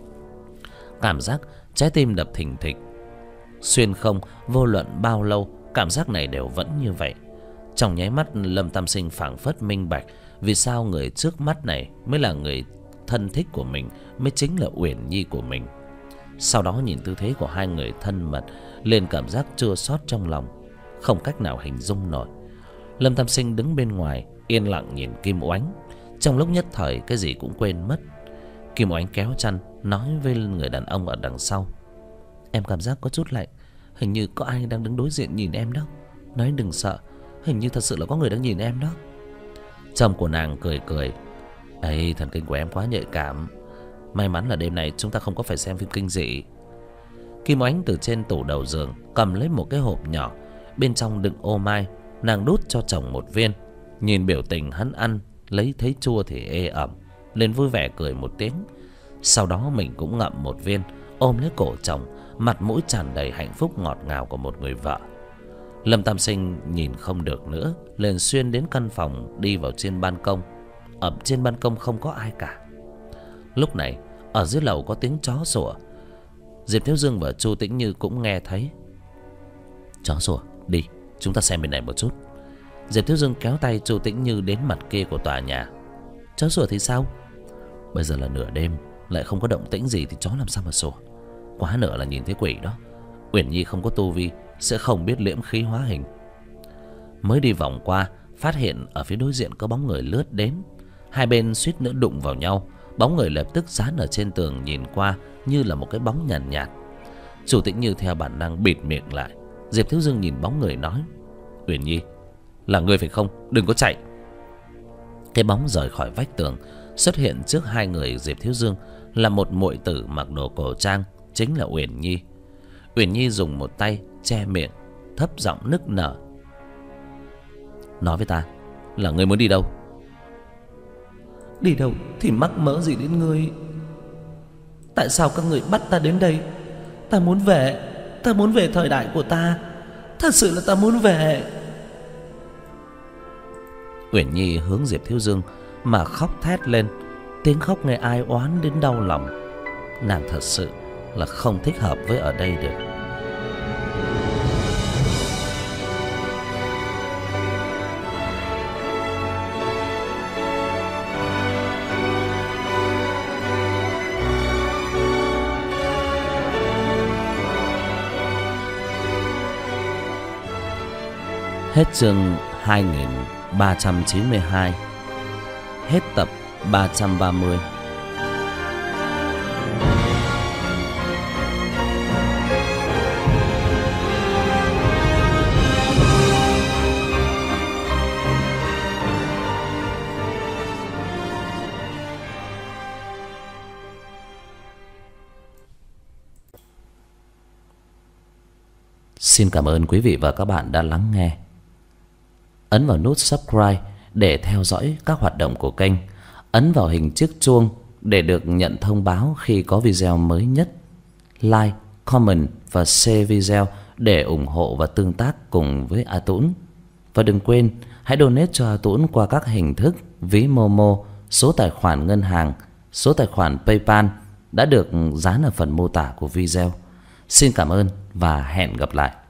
Cảm giác trái tim đập thình thịch. Xuyên không, vô luận bao lâu, cảm giác này đều vẫn như vậy. Trong nháy mắt, Lâm Tam Sinh phảng phất minh bạch vì sao người trước mắt này mới là người thân thích của mình, mới chính là Uyển Nhi của mình. Sau đó nhìn tư thế của hai người thân mật, liền cảm giác chua xót trong lòng, không cách nào hình dung nổi. Lâm Tam Sinh đứng bên ngoài yên lặng nhìn Kim Oánh. Trong lúc nhất thời cái gì cũng quên mất. Kim Oánh kéo chăn, nói với người đàn ông ở đằng sau: Em cảm giác có chút lạnh. Hình như có ai đang đứng đối diện nhìn em đó. Nói đừng sợ, hình như thật sự là có người đang nhìn em đó. Chồng của nàng cười cười: Ây, thần kinh của em quá nhạy cảm. May mắn là đêm này chúng ta không có phải xem phim kinh dị. Kim Oánh từ trên tủ đầu giường cầm lấy một cái hộp nhỏ, bên trong đựng ô mai. Nàng đút cho chồng một viên. Nhìn biểu tình hắn ăn, lấy thấy chua thì ê ẩm, lên vui vẻ cười một tiếng. Sau đó mình cũng ngậm một viên, ôm lấy cổ chồng, mặt mũi tràn đầy hạnh phúc ngọt ngào của một người vợ. Lâm Tam Sinh nhìn không được nữa, liền xuyên đến căn phòng, đi vào trên ban công. Ở trên ban công không có ai cả. Lúc này ở dưới lầu có tiếng chó sủa. Diệp Thiếu Dương và Chu Tĩnh Như cũng nghe thấy. Chó sủa, đi, chúng ta xem bên này một chút. Diệp Thiếu Dương kéo tay Chu Tĩnh Như đến mặt kia của tòa nhà. Chó sủa thì sao? Bây giờ là nửa đêm, lại không có động tĩnh gì thì chó làm sao mà sủa. Quá nửa là nhìn thấy quỷ đó. Uyển Nhi không có tu vi, sẽ không biết liễm khí hóa hình. Mới đi vòng qua, phát hiện ở phía đối diện có bóng người lướt đến. Hai bên suýt nữa đụng vào nhau. Bóng người lập tức dán ở trên tường, nhìn qua như là một cái bóng nhàn nhạt. Chủ Tĩnh Như theo bản năng bịt miệng lại. Diệp Thiếu Dương nhìn bóng người nói: Uyển Nhi, là ngươi phải không? Đừng có chạy. Cái bóng rời khỏi vách tường, xuất hiện trước hai người Diệp Thiếu Dương là một muội tử mặc đồ cổ trang, chính là Uyển Nhi. Uyển Nhi dùng một tay che miệng, thấp giọng nức nở: Nói với ta, là ngươi muốn đi đâu? Đi đâu thì mắc mớ gì đến ngươi? Tại sao các người bắt ta đến đây? Ta muốn về. Ta muốn về thời đại của ta. Thật sự là ta muốn về. Uyển Nhi hướng Diệp Thiếu Dương mà khóc thét lên. Tiếng khóc nghe ai oán đến đau lòng. Nàng thật sự là không thích hợp với ở đây được. Hết chương 2392. Hết tập 330. Xin cảm ơn quý vị và các bạn đã lắng nghe. Ấn vào nút subscribe để theo dõi các hoạt động của kênh. Ấn vào hình chiếc chuông để được nhận thông báo khi có video mới nhất. Like, comment và share video để ủng hộ và tương tác cùng với A Tũng. Và đừng quên hãy donate cho A Tũng qua các hình thức ví Momo, số tài khoản ngân hàng, số tài khoản PayPal đã được dán ở phần mô tả của video. Xin cảm ơn và hẹn gặp lại.